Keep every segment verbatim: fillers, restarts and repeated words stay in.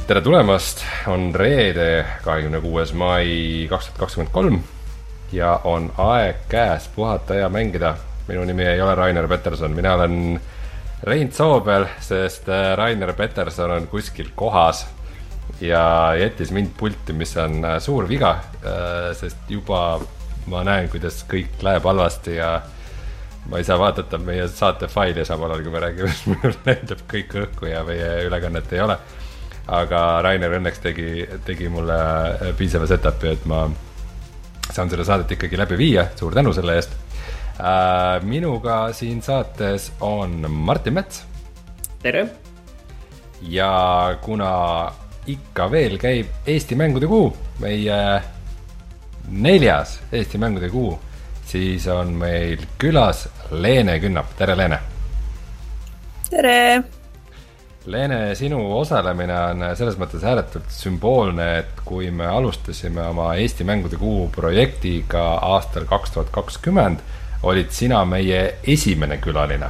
tere tulemast, on reede, kahekümne kuues mai kaks tuhat kakskümmend kolm ja on aeg käes puhata ja mängida. Minu nimi ei ole Rainer Peterson, mina olen Rein Soobel, sest Rainer Peterson on kuskil kohas ja jättis mind pulti, mis on suur viga, sest juba ma näen, kuidas kõik läheb halvasti ja ma ei saa vaadata meie saate faili samal ajal, kui me räägime, sest minul lendab kõik õhku ja meie ülekannet ei ole. Aga Rainer õnneks tegi, tegi mulle piisava setupi, et ma saan selle saadet ikkagi läbi viia. Suur tänu selle eest. Minuga siin saates on Martin Mets. Tere! Ja kuna ikka veel käib Eesti mängude kuu, meie neljas Eesti mängude kuu, siis on meil külas Leene Künnap. Tere, Leene! Tere! Leene, sinu osalemine on selles mõttes ääretult sümboolne, et kui me alustasime oma Eesti mängude kuu projektiga aastal kaks tuhat kakskümmend, olid sina meie esimene külaline.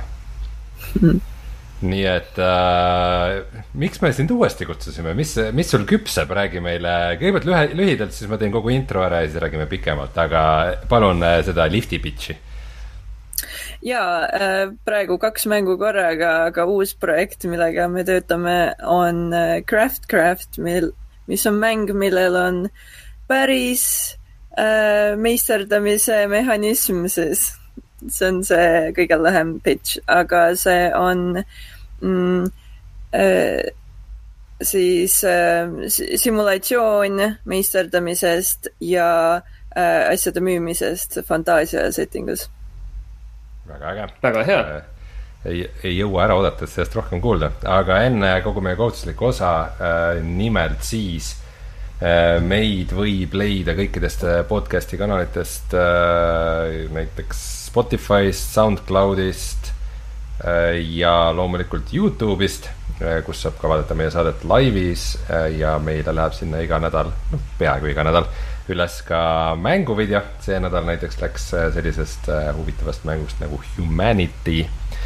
Nii et äh, miks me sind uuesti kutsusime? Mis, mis sul küpseb? Räägi meile kõigepealt lühe, lühidalt, siis ma teen kogu intro ära ja siis räägime pikemalt, aga palun seda lifti pitchi. Jaa, praegu kaks mängu korraga, aga uus projekt, millega me töötame, on Craft Craft, mil, mis on mäng, millel on päris äh, meisterdamise mehhanism, siis see on see kõige lähem pitch, aga see on mm, äh, siis äh, simulatsioon meisterdamisest ja äh, asjade müümisest fantaasia settingus. Väga äge. Väga hea. Ei, ei jõua ära oodata, sellest rohkem kuulda. Aga enne kogu meie kohustuslik osa äh, nimelt siis äh, meid võib leida kõikidest podcasti kanalitest, äh, näiteks Spotify'st, SoundCloud'ist äh, ja loomulikult YouTube'ist, äh, kus saab ka vaadata meie saadet laivis äh, ja meile läheb sinna iga nädal, no, peaaegu iga nädal üles ka mänguvideo. See nädal näiteks läks sellisest huvitavast mängust nagu Humanity,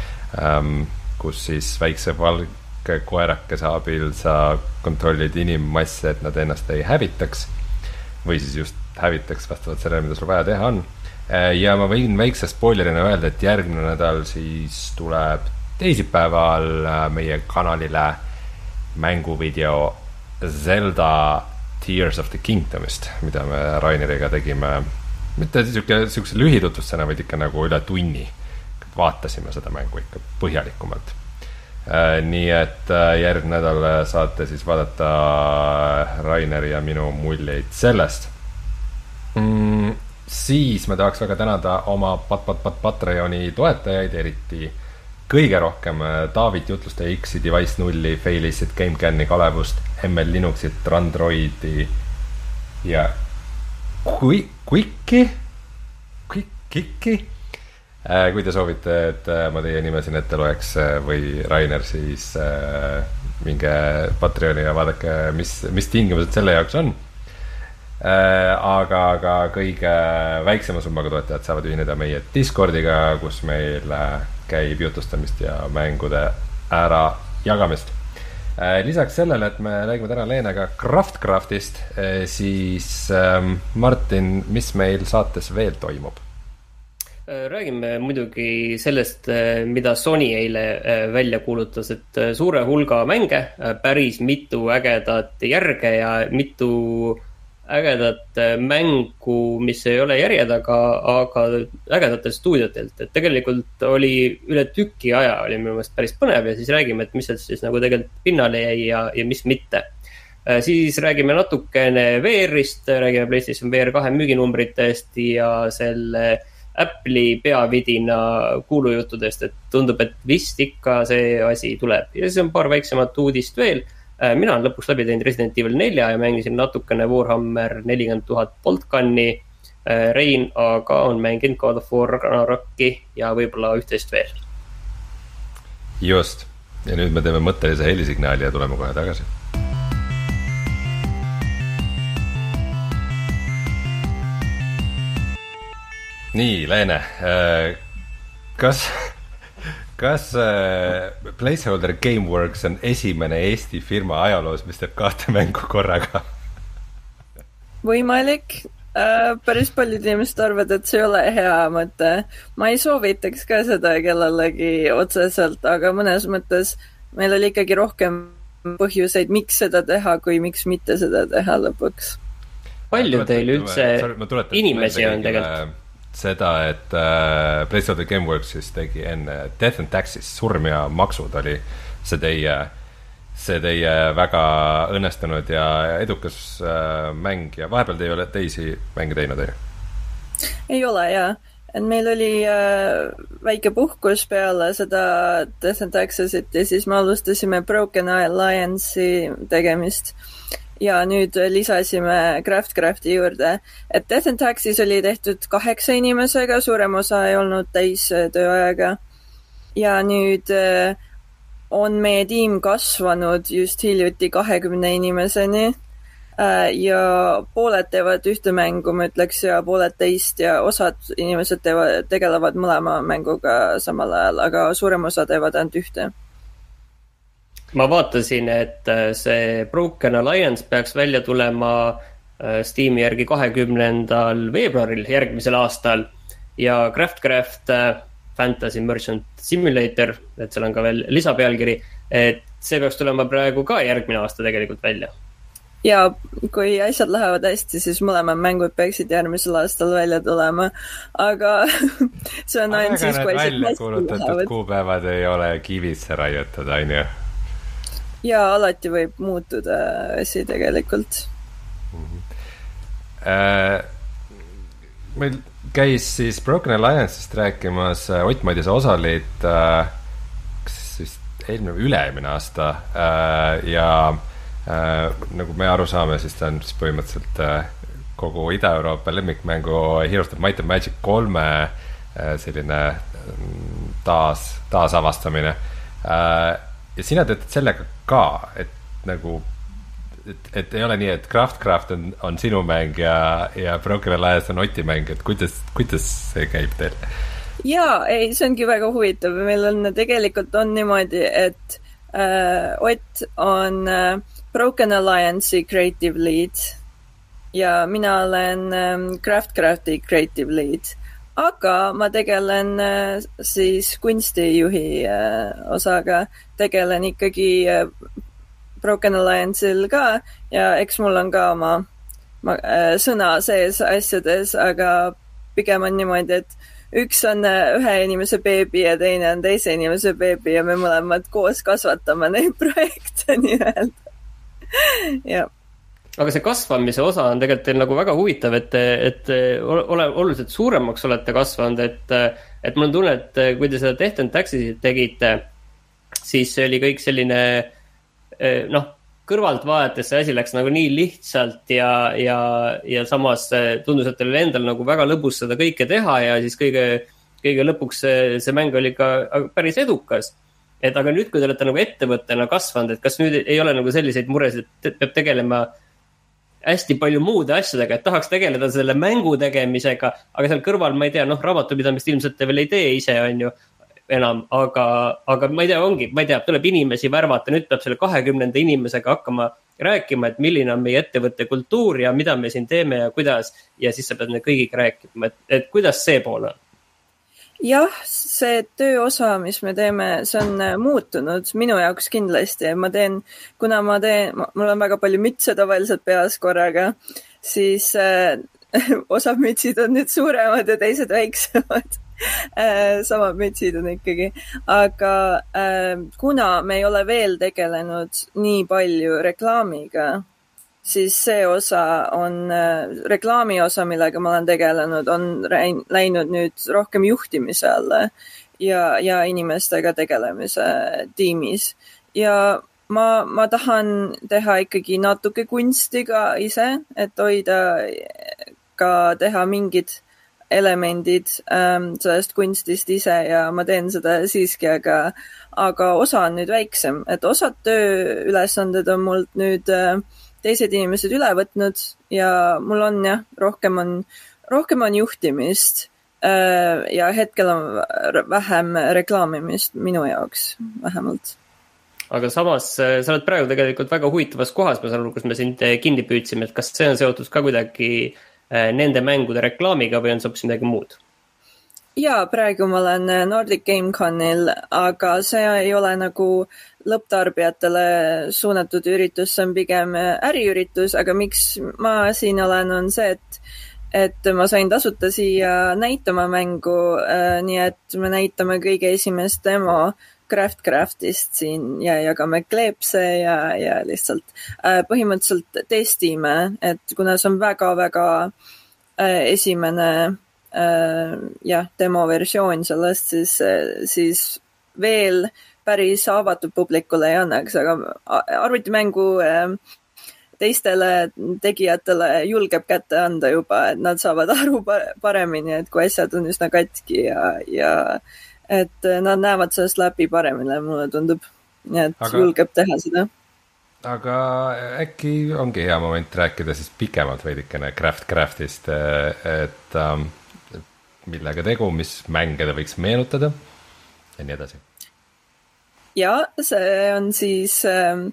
kus siis väikse valge koerakese abil sa kontrollid inimmasse, et nad ennast ei hävitaks või siis just hävitaks vastavalt sellele, mida sul vaja teha on. Ja ma võin väikse spoilerina öelda, et järgmine nädal siis tuleb teisipäeval meie kanalile mänguvideo Zelda Tears of the Kingdomist, mida me Raineriga tegime, mitte siukse lühitutvusena, vaid ikka nagu üle tunni vaatasime seda mängu ikka põhjalikumalt. Nii et järgmine nädal saate siis vaadata Raineri ja minu muljeid sellest. Mm, siis me tahaks väga tänada oma pat-pat-pat Patreoni toetajaid, eriti kõige rohkem David Jutluste X-i, Device nulli, Failicit, GameCami, Kalevust, M L Linuxit, Randroidi ja Quicki Quicki kui te soovite, et ma teie nime siin ette loeks või Rainer, siis minge Patreoni ja vaadake, mis, mis tingimused selle jaoks on. Aga, aga kõige väiksema summaga toetajad saavad ühineda meie Discordiga, kus meil käib jutustamist ja mängude ära jagamist. Lisaks sellele, et me räägime täna Leenega Craft Craftist, siis Martin, mis meil saates veel toimub? Räägime muidugi sellest, mida Sony eile välja kuulutas, et suure hulga mänge, päris mitu ägedat järge ja mitu ägedat mängu, mis ei ole järjed, aga, aga ägedatel stuudiotelt. Et tegelikult oli üle tüki aja, oli minu meelest päris põnev ja siis räägime, et mis siis nagu tegelikult pinnale jäi ja, ja mis mitte. Siis räägime natukene V R-ist, räägime PlayStation V R kahe müüginumbritest ja selle Apple'i peavidina kuulujuttudest, et tundub, et vist ikka see asi tuleb. Ja siis on paar väiksemat uudist veel. Mina olen lõpuks läbi teinud Resident Evil neli ja mängisin natukene Warhammer nelikümmend tuhat Boltgunni. Rein aga on mänginud God of War Ragnarokki ja võib-olla üht-teist veel. Just. Ja nüüd me teeme mõttelise helisignaali ja tuleme kohe tagasi. Nii, Leene, kas, kas äh, Placeholder Gameworks on esimene Eesti firma ajaloos, mis teeb kahte mängu korraga? Võimalik. Äh, päris paljud inimesed arvad, et see ei ole hea mõte. Ma ei soovitaks ka seda kellelegi otseselt, aga mõnes mõttes meil oli ikkagi rohkem põhjuseid, miks seda teha, kui miks mitte seda teha lõpuks. Palju teil üldse inimesi on tegelikult? Seda, et äh, Placeholder Gameworks siis tegi enne Death and Taxes, surm ja maksud oli see teie, see teie väga õnnestunud ja edukas äh, mäng ja vahepeal te ei ole teisi mänge teinud, ei? Ei ole, jaa. Et meil oli äh, väike puhkus peale seda Death and Taxesit ja siis me alustasime Broken Alliance'i tegemist. Ja nüüd lisasime Craftcrafti juurde, et Death and Taxes oli tehtud kaheksa inimesega, suurem osa ei olnud täis tööajaga. Ja nüüd on meie tiim kasvanud just hiljuti kahekümne inimeseni ja pooled teevad ühte mängu, ma ütleks, ja pooled teist ja osad inimesed teevad, tegelevad mõlema mänguga samal ajal, aga suurem osa teevad ainult ühte. Ma vaatasin, et see Broken Alliance peaks välja tulema Steam'i järgi kahekümnendal veebruaril järgmisel aastal ja Craftcraft Fantasy Merchant Simulator, et seal on ka veel lisapealkiri, et see peaks tulema praegu ka järgmine aasta tegelikult välja. Ja kui asjad lähevad hästi, siis mõlemad mängud peaksid järgmisel aastal välja tulema, aga see on ainult siis, kui asjad hästi lähevad. Kuupäevad ei ole kivisse raiutud, ainu? Ja alati võib muutuda asi tegelikult. Mm-hmm. Äh, meil käis siis Broken Alliance'ist rääkimas Ott Madise osalid äh, kas siis eelmine, üle-eelmine aasta äh, ja äh, nagu me aru saame, siis ta on siis põhimõtteliselt äh, kogu Ida-Euroopa lemmikmängu Heroes of Might and Magic kolme äh, selline taas, taasavastamine äh, ja sina töötad sellega ka, et nagu et, et ei ole nii, et Craftcraft on, on sinu mäng ja, ja Broken Alliance on Oti mäng, et kuidas, kuidas see käib teil? Jaa, ei, see ongi väga huvitav. Meil on tegelikult on niimoodi, et äh, Ott on äh, Broken Alliance'i creative lead ja mina olen äh, Craftcrafti creative lead. Aga ma tegelen äh, siis kunstijuhi äh, osaga, tegelen ikkagi äh, Broken Alliance'il ka ja eks mul on ka oma ma, äh, sõna sees asjades, aga pigem on niimoodi, et üks on äh, ühe inimese beebi ja teine on teise inimese beebi ja me mõlemad koos kasvatame neid projekte nii-öelda. Ja aga see kasvamise osa on tegelikult teil nagu väga huvitav, et, et ole, oluliselt suuremaks olete kasvanud, et, et mul on tunne, et kui te seda Death and Taxesit tegite, siis see oli kõik selline, noh, kõrvalt vaadates see asi läks nagu nii lihtsalt ja, ja, ja samas tundus, et teil endal nagu väga lõbus seda kõike teha ja siis kõige, kõige lõpuks see, see mäng oli ka päris edukas. Et aga nüüd, kui te olete nagu ettevõttena kasvanud, et kas nüüd ei ole nagu selliseid muresid, et peab tegelema hästi palju muude asjadega, et tahaks tegeleda selle mängu tegemisega, aga seal kõrval, ma ei tea, noh, raamatupidamist ilmselt te veel ei tee ise, on ju, enam, aga, aga ma ei tea, ongi, ma ei tea, tuleb inimesi värvata, nüüd peab selle kahekümnenda inimesega hakkama rääkima, et milline on meie ettevõtte kultuur ja mida me siin teeme ja kuidas, ja siis sa pead need kõigiga rääkima, et, et kuidas see pool on? Jah, see tööosa, mis me teeme, see on muutunud minu jaoks kindlasti. Ma teen, kuna ma teen, mul on väga palju mütse tavaliselt peas korraga, siis äh, osad mütsid on nüüd suuremad ja teised väiksemad. äh, samad mütsid on ikkagi. Aga äh, kuna me ei ole veel tegelenud nii palju reklaamiga, siis see osa on, reklaami osa, millega ma olen tegelenud, on läinud nüüd rohkem juhtimise alla ja, ja inimestega tegelemise tiimis. Ja ma, ma tahan teha ikkagi natuke kunsti ka ise, et hoida ka teha mingid elemendid ähm, sellest kunstist ise ja ma teen seda siiski, aga, aga osa on nüüd väiksem, et osad tööülesanded on mult nüüd äh, teised inimesed üle võtnud ja mul on jah, rohkem on, rohkem on juhtimist ja hetkel on vähem reklaamimist minu jaoks vähemalt. Aga samas sa oled praegu tegelikult väga huvitavas kohas, ma saan aru, kus me sind kinni püüdsime, et kas see on seotud ka kuidagi nende mängude reklaamiga või on see hoopis midagi muud? Jaa, praegu ma olen Nordic GameConil, aga see ei ole nagu lõpptarbijatele suunatud üritus, see on pigem äriüritus, aga miks ma siin olen, on see, et et ma sain tasuta siia näitama mängu, nii et me näitame kõige esimest demo Craft Craftist siin ja jagame kleepse ja, ja lihtsalt äh, põhimõtteliselt testime, et kuna see on väga-väga äh, esimene äh, jah, demoversioon sellest, siis, siis veel päris avatud publikule ei annaks, aga arvutimängu äh, teistele tegijatele julgeb kätte anda juba, et nad saavad aru paremini, et kui asjad on üsna katki ja, ja et nad näevad sellest läbi paremini, mulle tundub, nii et aga, julgeb teha seda. Aga äkki ongi hea moment rääkida siis pikemalt veidikene Craft Craftist, et ähm, millega tegu, mis mänge ta võiks meenutada ja nii edasi. Ja, see on siis ähm,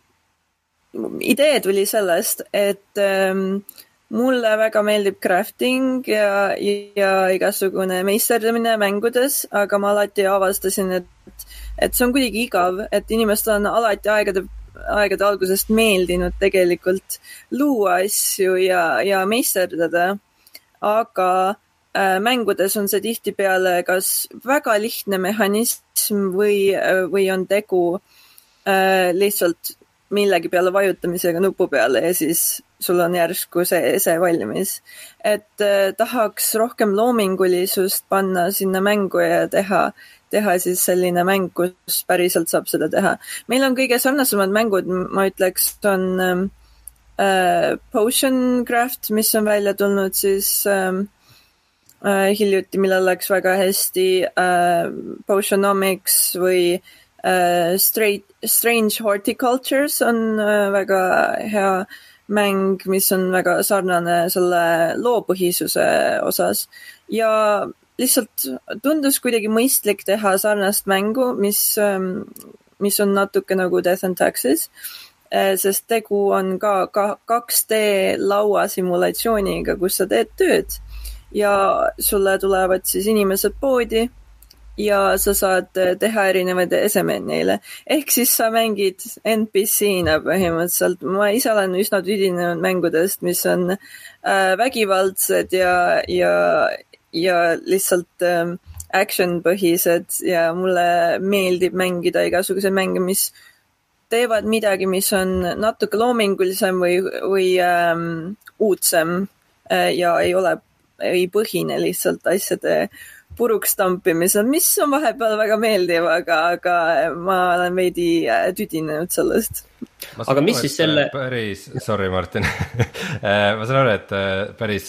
idee tuli sellest, et ähm, mulle väga meeldib crafting ja, ja igasugune meisterdamine mängudes, aga ma alati avastasin, et, et see on kuidagi igav, et inimestel on alati aegade, aegade algusest meeldinud tegelikult luua asju ja, ja meisterdada, aga äh, mängudes on see tihtipeale kas väga lihtne mehhanism või, või on tegu äh, lihtsalt millegi peale vajutamisega nupu peale ja siis sul on järsku see ese valmis. Et äh, tahaks rohkem loomingulisust panna sinna mängu ja teha, teha siis selline mäng, kus päriselt saab seda teha. Meil on kõige sarnasemad mängud, ma ütleks, on äh, Potion Craft, mis on välja tulnud siis äh, äh, hiljuti, millel läks väga hästi, äh, Potionomics või Uh, straight, Strange Horticultures on uh, väga hea mäng, mis on väga sarnane selle loopõhisuse osas ja lihtsalt tundus kuidagi mõistlik teha sarnast mängu, mis, um, mis on natuke nagu Death and Taxes, uh, sest tegu on ka, ka kaks D laua simulatsiooniga, kus sa teed tööd ja sulle tulevad siis inimesed poodi ja sa saad teha erinevaid esemeid neile. Ehk siis sa mängid N P C-na põhimõtteliselt. Ma ise olen üsna tüdinenud mängudest, mis on äh, vägivaldsed ja, ja, ja lihtsalt äh, action-põhised ja mulle meeldib mängida igasuguseid mänge, mis teevad midagi, mis on natuke loomingulisem või, või ähm, uudsem äh, ja ei ole, ei põhine lihtsalt asjade puruks tampimisel, mis on vahepeal väga meeldiv, aga, aga ma olen veidi tüdinenud sellest. Aga mis siis selle... Päris, sorry Martin, ma saan aru, et päris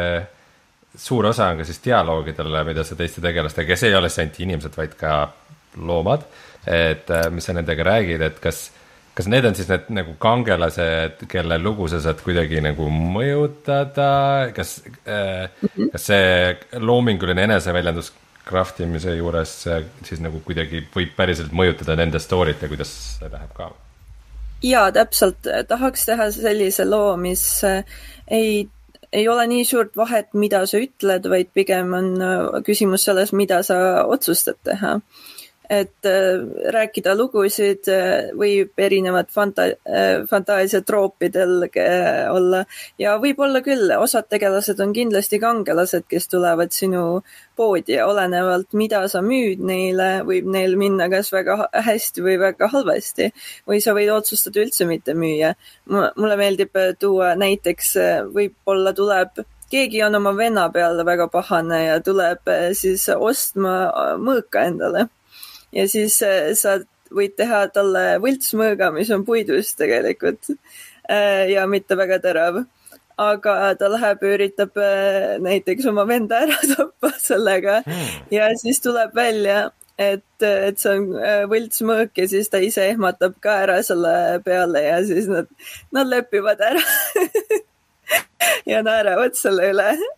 suur osa on ka siis dialoogidele, mida sa teiste tegelastega, kes ei ole siis ainult inimesed, vaid ka loomad, et mis sa nendega räägid, et kas Kas need on siis need nagu kangelased, kelle lugu sa saad kuidagi nagu mõjutada, kas, äh, mm-hmm. kas see loominguline eneseväljendus craftimise juures siis nagu kuidagi võib päriselt mõjutada nende story't ja kuidas see läheb ka? Jaa, täpselt. Tahaks teha sellise loo, mis ei, ei ole nii suurt vahet, mida sa ütled, vaid pigem on küsimus selles, mida sa otsustad teha. Et äh, rääkida lugusid äh, võib erinevad fanta- äh, fantaasiatroopidel äh, olla ja võib-olla küll, osad tegelased on kindlasti kangelased, kes tulevad sinu poodi ja olenevalt, mida sa müüd neile, võib neil minna kas väga hästi või väga halvasti või sa võid otsustada üldse mitte müüa. M- mulle meeldib tuua näiteks, võib-olla tuleb keegi on oma venna peale väga pahane ja tuleb siis ostma mõõka endale. Ja siis sa võid teha talle võltsmõõga, mis on puidust tegelikult ja mitte väga terav. Aga ta läheb ja üritab näiteks oma venda ära tappa sellega ja siis tuleb välja, et, et see on võltsmõõk ja siis ta ise ehmatab ka ära selle peale ja siis nad, nad lepivad ära ja naeravad selle üle.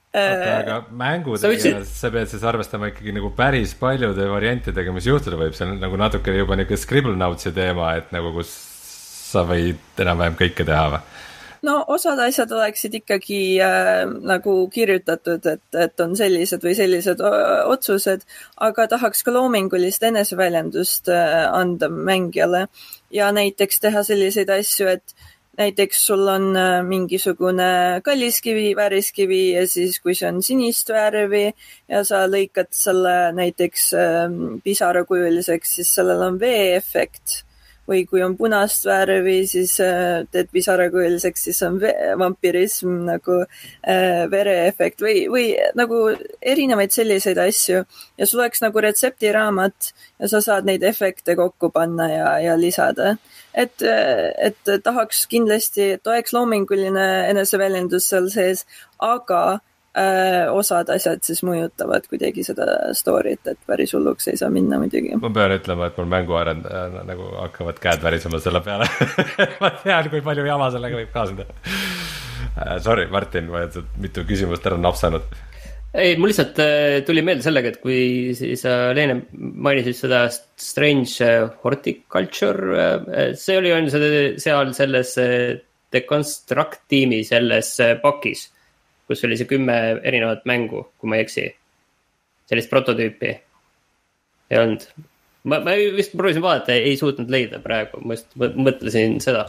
aga, aga mängutegijana sa pead siis arvestama ikkagi nagu päris paljude variantidega, mis juhtuda võib, see on nagu natuke juba niisugune Scribblenauts'i teema, et nagu kus sa võid enam-vähem kõike teha või? No osad asjad oleksid ikkagi äh, nagu kirjutatud, et, et on sellised või sellised otsused, aga tahaks ka loomingulist eneseväljendust äh, anda mängijale ja näiteks teha selliseid asju, et näiteks sul on äh, mingisugune kalliskivi, vääriskivi ja siis kui see on sinist värvi ja sa lõikad selle näiteks äh, pisarakujuliseks, siis sellel on vee-efekt. Või kui on punast värvi, siis äh, teed pisarakujuliseks, siis on ve- vampirism nagu äh, vereefekt või, või nagu erinevaid selliseid asju. Ja sul oleks nagu retseptiraamat ja sa saad neid efekte kokku panna ja, ja lisada. Et, et tahaks kindlasti, et oleks loominguline eneseväljendus seal sees, aga osad asjad siis mõjutavad kuidagi seda story't, et päris hulluks ei saa minna muidugi. Ma pean ütlema, et mul mänguarendajana nagu hakkavad käed värisema selle peale. Ma tean, kui palju jama sellega võib kaasneda. Sorry, Martin, ma olen mitu küsimust ära napsanud. Ei, mul lihtsalt tuli meelde sellega, et kui siis Leene mainisid seda Strange Horticulture, see oli on seal selles Deconstruct tiimi selles pakis, kus oli see kümme erinevat mängu, kui ma ei eksi. Sellist prototüüpi ei olnud. Ma, ma vist proovisin vaadata, ei suutnud leida praegu, ma just mõtlesin seda.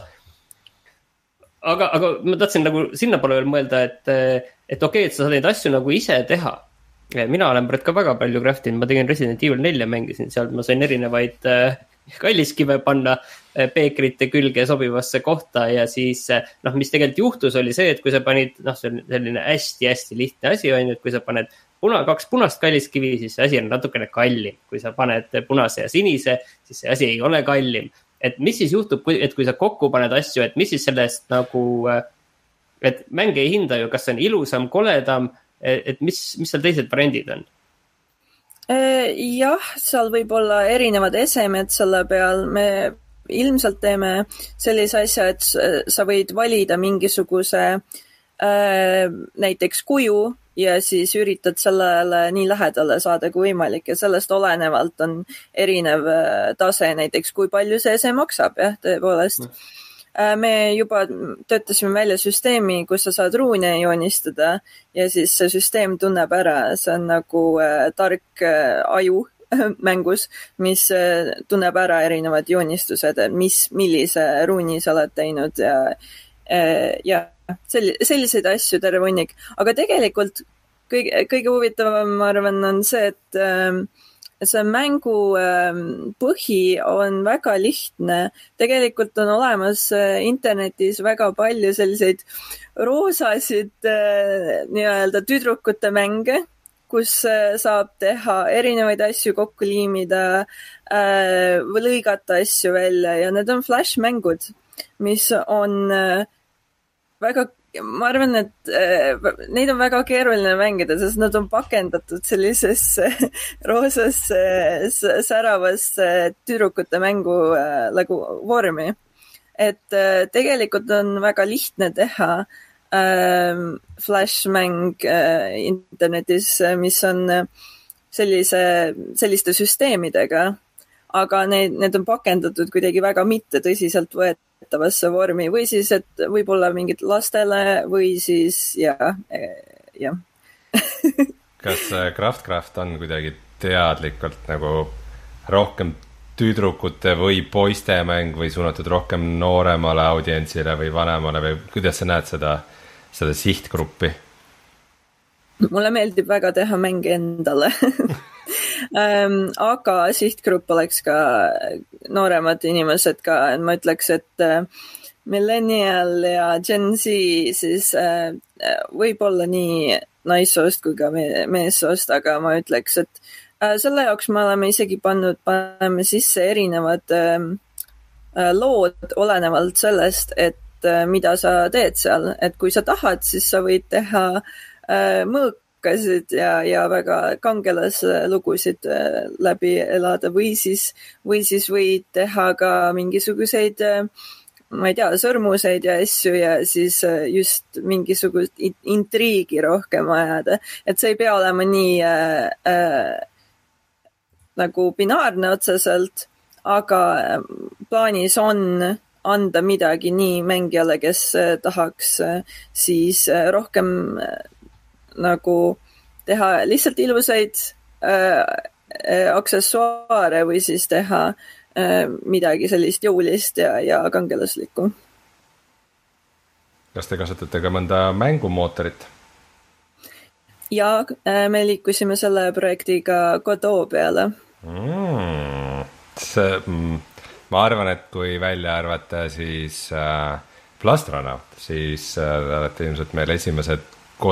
Aga, aga ma tahtsin nagu sinna poole veel mõelda, et, et okei, et sa saad neid asju nagu ise teha. Mina olen ka väga palju craftinud, ma tegin Resident Evil nelja mängisin, seal ma sain erinevaid kalliskive panna peekrite külge sobivasse kohta ja siis, noh, mis tegelikult juhtus oli see, et kui sa panid, noh, see on selline hästi-hästi lihtne asi on, et kui sa paned puna, kaks punast kalliskivi, siis see asi on natukene kallim. Kui sa paned punase ja sinise, siis see asi ei ole kallim. Et mis siis juhtub, et kui sa kokku paned asju, et mis siis sellest nagu, et mäng ei hinda ju, kas see on ilusam, koledam, et mis, mis seal teised variandid on? Jah, seal võib olla erinevad esemed selle peal. Me ilmselt teeme sellise asja, et sa võid valida mingisuguse äh, näiteks kuju ja siis üritad sellele nii lähedale saada kui võimalik ja sellest olenevalt on erinev tase, näiteks kui palju see ese maksab, jah, tõepoolest. Mm. Me juba töötasime välja süsteemi, kus sa saad ruune joonistada ja siis see süsteem tunneb ära, see on nagu äh, tark äh, aju mängus, mis äh, tunneb ära erinevad joonistused, mis, millise ruuni sa oled teinud ja, äh, ja sell- selliseid asju terve hunnik. Aga tegelikult kõige, kõige huvitavam, ma arvan, on see, et äh, see mängu põhi on väga lihtne. Tegelikult on olemas internetis väga palju selliseid roosasid nii-öelda tüdrukute mänge, kus saab teha erinevaid asju, kokku liimida või lõigata asju välja ja need on flash-mängud, mis on väga ma arvan, et äh, neid on väga keeruline mängida, sest nad on pakendatud sellisesse roosasse säravasse tüdrukute mängu äh, nagu vormi. Et äh, tegelikult on väga lihtne teha äh, flash-mäng äh, internetis, mis on sellise, selliste süsteemidega, aga need, need on pakendatud kuidagi väga mitte tõsiselt võet tavasse vormi või siis, et võib-olla mingid lastele või siis jah, jah. Kas Craftcraft on kuidagi teadlikult nagu rohkem tüdrukute või poiste mäng või suunatud rohkem nooremale audientsile või vanemale või kuidas sa näed seda, seda sihtgruppi? Mulle meeldib väga teha mänge endale. Um, aga sihtgrupp oleks ka nooremad inimesed ka, ma ütleks, et uh, millennial ja Gen Z siis uh, võib olla nii naissoost kui ka me- meessoost, aga ma ütleks, et uh, selle jaoks me oleme isegi pannud, paneme sisse erinevad uh, lood olenevalt sellest, et uh, mida sa teed seal, et kui sa tahad, siis sa võid teha uh, mõõk ja, ja väga kangelaslugusid läbi elada või siis, või siis võid teha ka mingisuguseid ma ei tea, sõrmuseid ja asju ja siis just mingisugust intriigi rohkem ajada. Et see ei pea olema nii äh, äh, nagu binaarne otseselt, aga plaanis on anda midagi nii mängijale, kes tahaks siis rohkem nagu teha lihtsalt ilusaid äh, aksessuaare või siis teha midagi sellist jõulist ja, ja kangelaslikku. Kas te kasutate ka mõnda mängumootorit? Ja me liikusime selle projektiga Godot peale. Mm, see, ma arvan, et kui välja arvata siis äh, Plastronaut, siis äh, olete ilmselt meil esimesed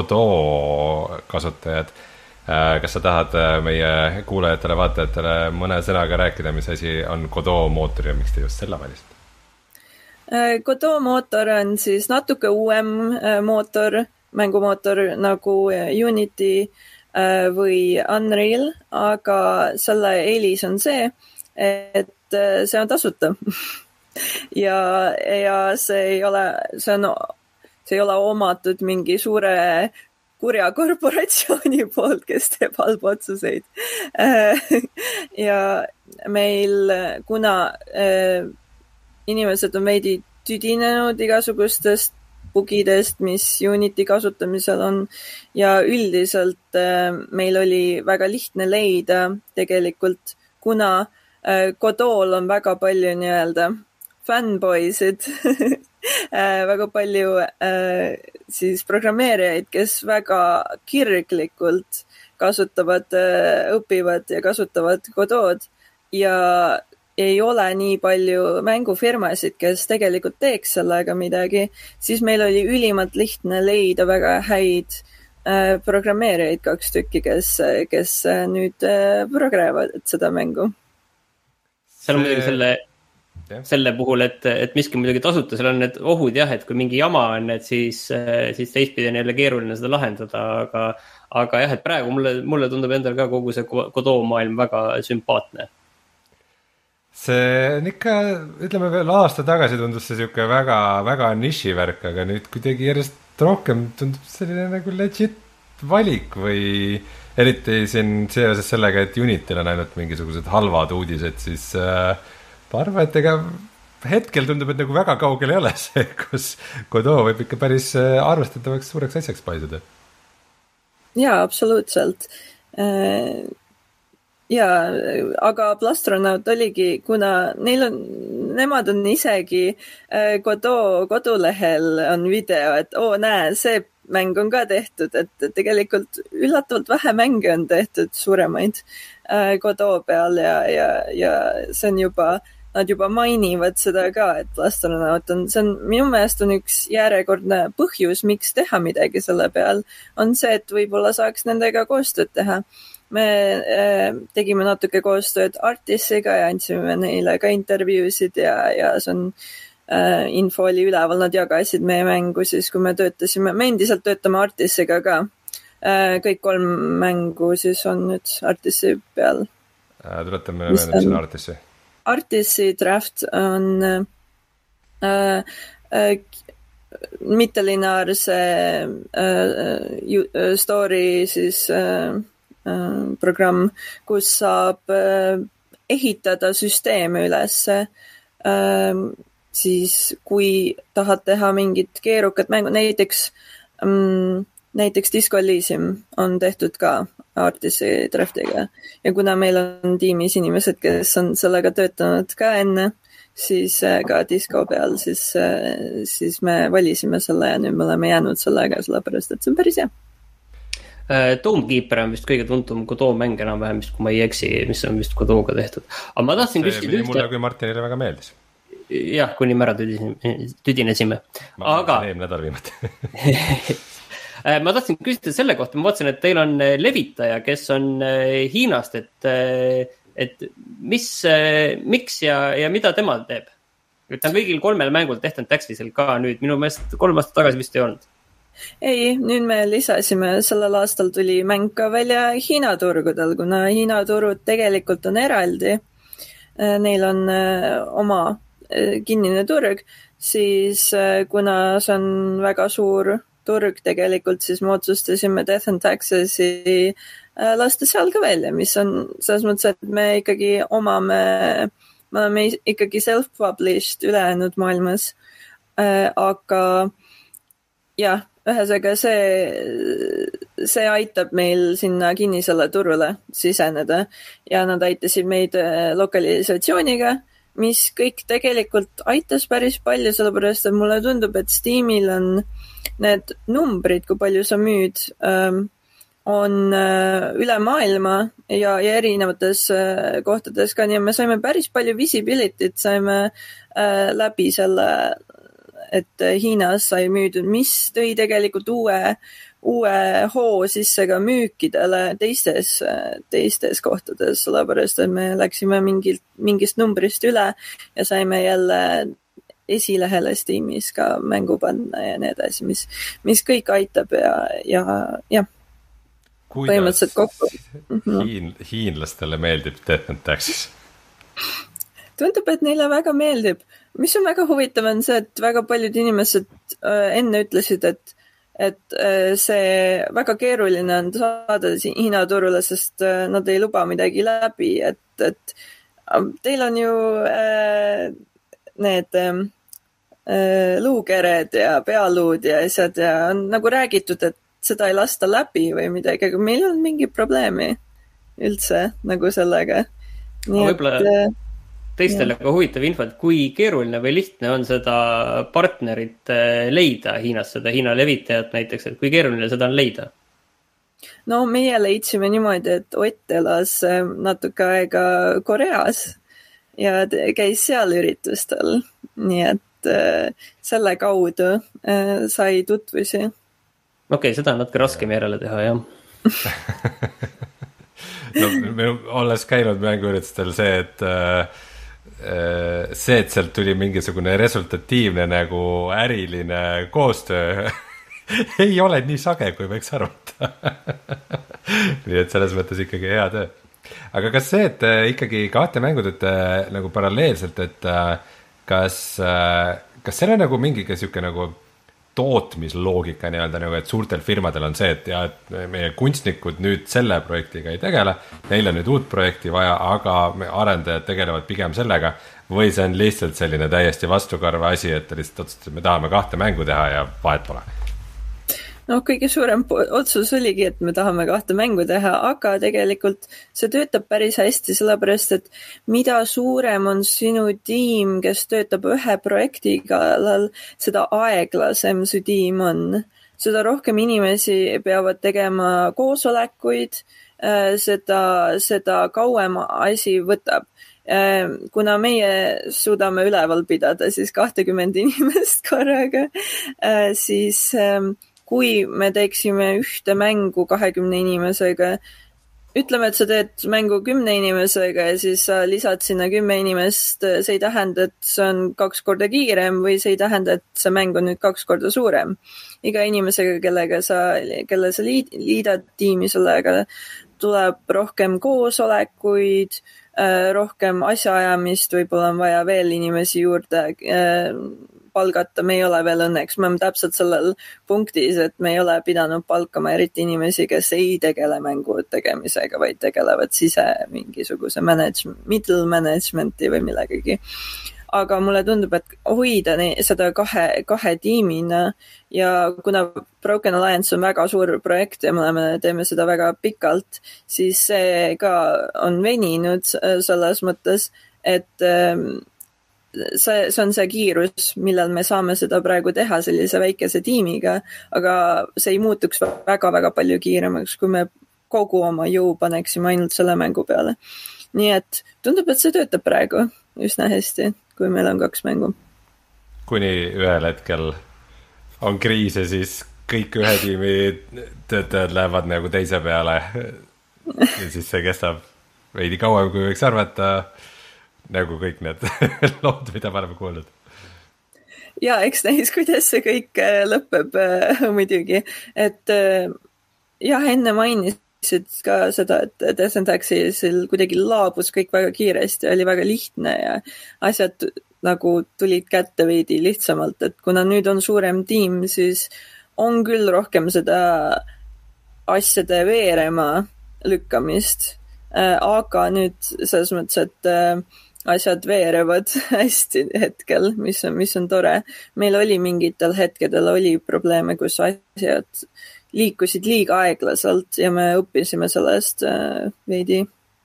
Godot kasutajad. Kas sa tahad meie kuulajatele, vaatajatele mõne sõnaga rääkida, mis asi on Godot mootor ja miks te just selle valisite? Godot mootor on siis natuke uuem mootor, mängumootor nagu Unity või Unreal, aga selle eelis on see, et see on tasuta. ja, ja see ei ole, see on, see ei ole omatud mingi suure kurja korporatsiooni poolt, kes teeb halbu otsuseid. ja meil, kuna inimesed on veidi tüdinenud igasugustest bugidest, mis Unity kasutamisel on ja üldiselt meil oli väga lihtne leida tegelikult, kuna Godot'l on väga palju nii-öelda fanboysid väga palju äh, siis programmeerijaid, kes väga kirglikult kasutavad, äh, õpivad ja kasutavad Godot ja ei ole nii palju mängufirmasid, kes tegelikult teeks sellega midagi, siis meil oli ülimalt lihtne leida väga häid äh, programmeerijaid, kaks tükki, kes, kes nüüd äh, programmeerivad seda mängu. Seal on muidugi selle Yeah. selle puhul, et, et miski muidugi tasuta, seal on need ohud jah, et kui mingi jama on, et siis, siis teistpidi on jälle keeruline seda lahendada, aga, aga jah, et praegu mulle, mulle tundub endal ka kogu see Godot maailm väga sümpaatne. See on ikka, ütleme veel aasta tagasi tundus see siuke väga, väga nišivärk, aga nüüd kuidagi järjest rohkem tundub selline nagu legit valik või eriti siin seoses sellega, et Unityl on ainult mingisugused halvad uudised, siis äh, ma arvan, et ega hetkel tundub, et nagu väga kaugel ei ole see, kus Godot võib ikka päris arvestatavaks suureks asjaks paisuda. Jaa, absoluutselt. Jaa, aga Plastronaut oligi, kuna neil on, nemad on isegi Godot kodulehel on video, et oo, näe, see mäng on ka tehtud, et tegelikult üllatavalt vähe mänge on tehtud suuremaid Godot peal ja, ja, ja see on juba nad juba mainivad seda ka, et Plastronaut on, see on, minu meelest on üks järjekordne põhjus, miks teha midagi selle peal, on see, et võib-olla saaks nendega koostööd teha. Me äh, tegime natuke koostööd Artisiga ja andsime neile ka intervjuusid ja, ja see on äh, info oli üleval, nad jagasid meie mängu siis, kui me töötasime, me endiselt töötame Artisiga ka. Äh, kõik kolm mängu siis on nüüd Artisi peal. Äh, tuletame meelde, mis on Artisi? Artisi Draft on äh, äh, mittelineaarse äh, story siis äh, äh, programm, kus saab äh, ehitada süsteeme ülesse äh, siis kui tahad teha mingit keerukat mängu, näiteks ähm, näiteks Disco Elysium on tehtud ka Artisi Draftiga ja kuna meil on tiimis inimesed, kes on sellega töötanud ka enne, siis ka Disco peal, siis, siis me valisime selle ja nüüd me oleme jäänud sellega, sellepärast et see on päris hea. Tomekeeper on vist kõige tuntum Godot mäng enam-vähem, vist kui ma ei eksi, mis on vist Godot'ga tehtud. Aga ma tahtsin see küsida ühte... mulle kui Martinile väga meeldis. Jah, kuni me ära tüdinesime. Ma aga... eelmine nädal viimati. Ma tahtsin küsida selle kohta, ma vaatasin, et teil on levitaja, kes on Hiinast, et, et mis, miks ja, ja mida tema teeb? Ta on kõigil kolmel mängul tehtud Taxisel ka nüüd, minu meelest kolm aastat tagasi vist ei olnud. Ei, nüüd me lisasime, sellel aastal tuli mäng ka välja Hiina turgudel, kuna Hiina turud tegelikult on eraldi. Neil on oma kinnine turg siis kuna see on väga suur turg tegelikult, siis me otsustasime Death and Taxes'i lasta seal ka välja, mis on selles mõttes, et me ikkagi omame, me oleme ikkagi self-published ülejäänud maailmas, aga jah, ühesõnaga see, see aitab meil sinna kinnisele turule siseneda ja nad aitasid meid lokalisatsiooniga, mis kõik tegelikult aitas päris palju, sellepärast et mulle tundub, et Steamil on need numbrid, kui palju sa müüd, on üle maailma ja, ja erinevates kohtades ka, nii me saime päris palju visibility't, saime läbi selle, et Hiinas sai müüdud, mis tõi tegelikult uue, uue hoo sisse ka müükidele teistes, teistes kohtades, sellepärast et me läksime mingilt, mingist numbrist üle ja saime jälle esilehele Steamis ka mängu panna ja nii edasi, mis, mis kõik aitab ja, ja, ja põhimõtteliselt kokku. Hiin, hiinlastele meeldib Death and Taxes? Tundub, et neile väga meeldib. Mis on väga huvitav on see, et väga paljud inimesed enne ütlesid, et, et see väga keeruline on saada Hiina turule, sest nad ei luba midagi läbi, et, et teil on ju äh, need äh, luukered ja pealuud ja asjad ja on nagu räägitud, et seda ei lasta läbi või midagi, aga meil on mingi probleemi üldse nagu sellega. Nii võib-olla et, teistele ka huvitav info, et kui keeruline või lihtne on seda partnerit leida Hiinas, seda Hiina levitajat näiteks, et kui keeruline seda on leida? No meie leidsime niimoodi, et Ott elas natuke aega Koreas ja käis seal üritustel, nii et selle kaudu sai tutvusi. Okei, okay, seda on natuke raskem järele teha, jah. No, me olles käinud mänguüritustel see, et see, et sealt tuli mingisugune resultatiivne nagu äriline koostöö ei ole nii sage, kui võiks arvata. Nii et selles mõttes ikkagi hea töö. Aga kas see, et ikkagi kahte mängud, et nagu paralleelselt, et kas, kas seal on nagu mingi siuke nagu tootmisloogika nii-öelda, nagu, et suurtel firmadel on see, et, ja, et meie kunstnikud nüüd selle projektiga ei tegele, neil on nüüd uut projekti vaja, aga arendajad tegelevad pigem sellega, või see on lihtsalt selline täiesti vastukarva asi, et lihtsalt otsustas, et me tahame kahte mängu teha ja vahet pole? No kõige suurem otsus oligi, et me tahame kahte mängu teha, aga tegelikult see töötab päris hästi, sellepärast, et mida suurem on sinu tiim, kes töötab ühe projekti kallal, seda aeglasem su tiim on. Seda rohkem inimesi peavad tegema koosolekuid, seda, seda kauem asi võtab. Kuna meie suudame üleval pidada siis kahtekümmend inimest korraga, siis kui me teeksime ühte mängu kahekümne inimesega, ütleme, et sa teed mängu kümne inimesega ja siis sa lisad sinna kümme inimest, see ei tähenda, et see on kaks korda kiirem või see ei tähenda, et see mäng on nüüd kaks korda suurem. Iga inimesega, kellega sa, kelle sa liidad tiimi, sellega tuleb rohkem koosolekuid, rohkem asjaajamist, võib-olla on vaja veel inimesi juurde palgata, me ei ole veel õnneks, me oleme täpselt sellel punktis, et me ei ole pidanud palkama eriti inimesi, kes ei tegele mängu tegemisega, vaid tegelevad sise mingisuguse management, middle managementi või millegagi. Aga mulle tundub, et hoida seda kahe, kahe tiimina ja kuna Broken Alliance on väga suur projekt ja me oleme, teeme seda väga pikalt, siis see ka on veninud selles mõttes, et see, see on see kiirus, millal me saame seda praegu teha sellise väikese tiimiga, aga see ei muutuks väga-väga palju kiiremaks, kui me kogu oma jõu paneksime ainult selle mängu peale. Nii et tundub, et see töötab praegu üsna hästi, kui meil on kaks mängu. Kuni ühel hetkel on kriis ja siis kõik ühe tiimi töötajad lähevad nagu teise peale ja siis see kestab veidi kauem, kui võiks arvata, nagu kõik need lood, mida me oleme kuulnud. Ja, eks näis, kuidas see kõik lõpeb muidugi, et jah, enne mainisid ka seda, et Death and Taxesil kuidagi laabus kõik väga kiiresti, oli väga lihtne ja asjad nagu tulid kätte veidi lihtsamalt, et kuna nüüd on suurem tiim, siis on küll rohkem seda asjade veerema lükkamist, aga nüüd selles mõttes, et asjad veerevad hästi hetkel, mis on, mis on tore. Meil oli mingitel hetkedel oli probleeme, kus asjad liikusid liiga aeglaselt ja me õppisime sellest veidi.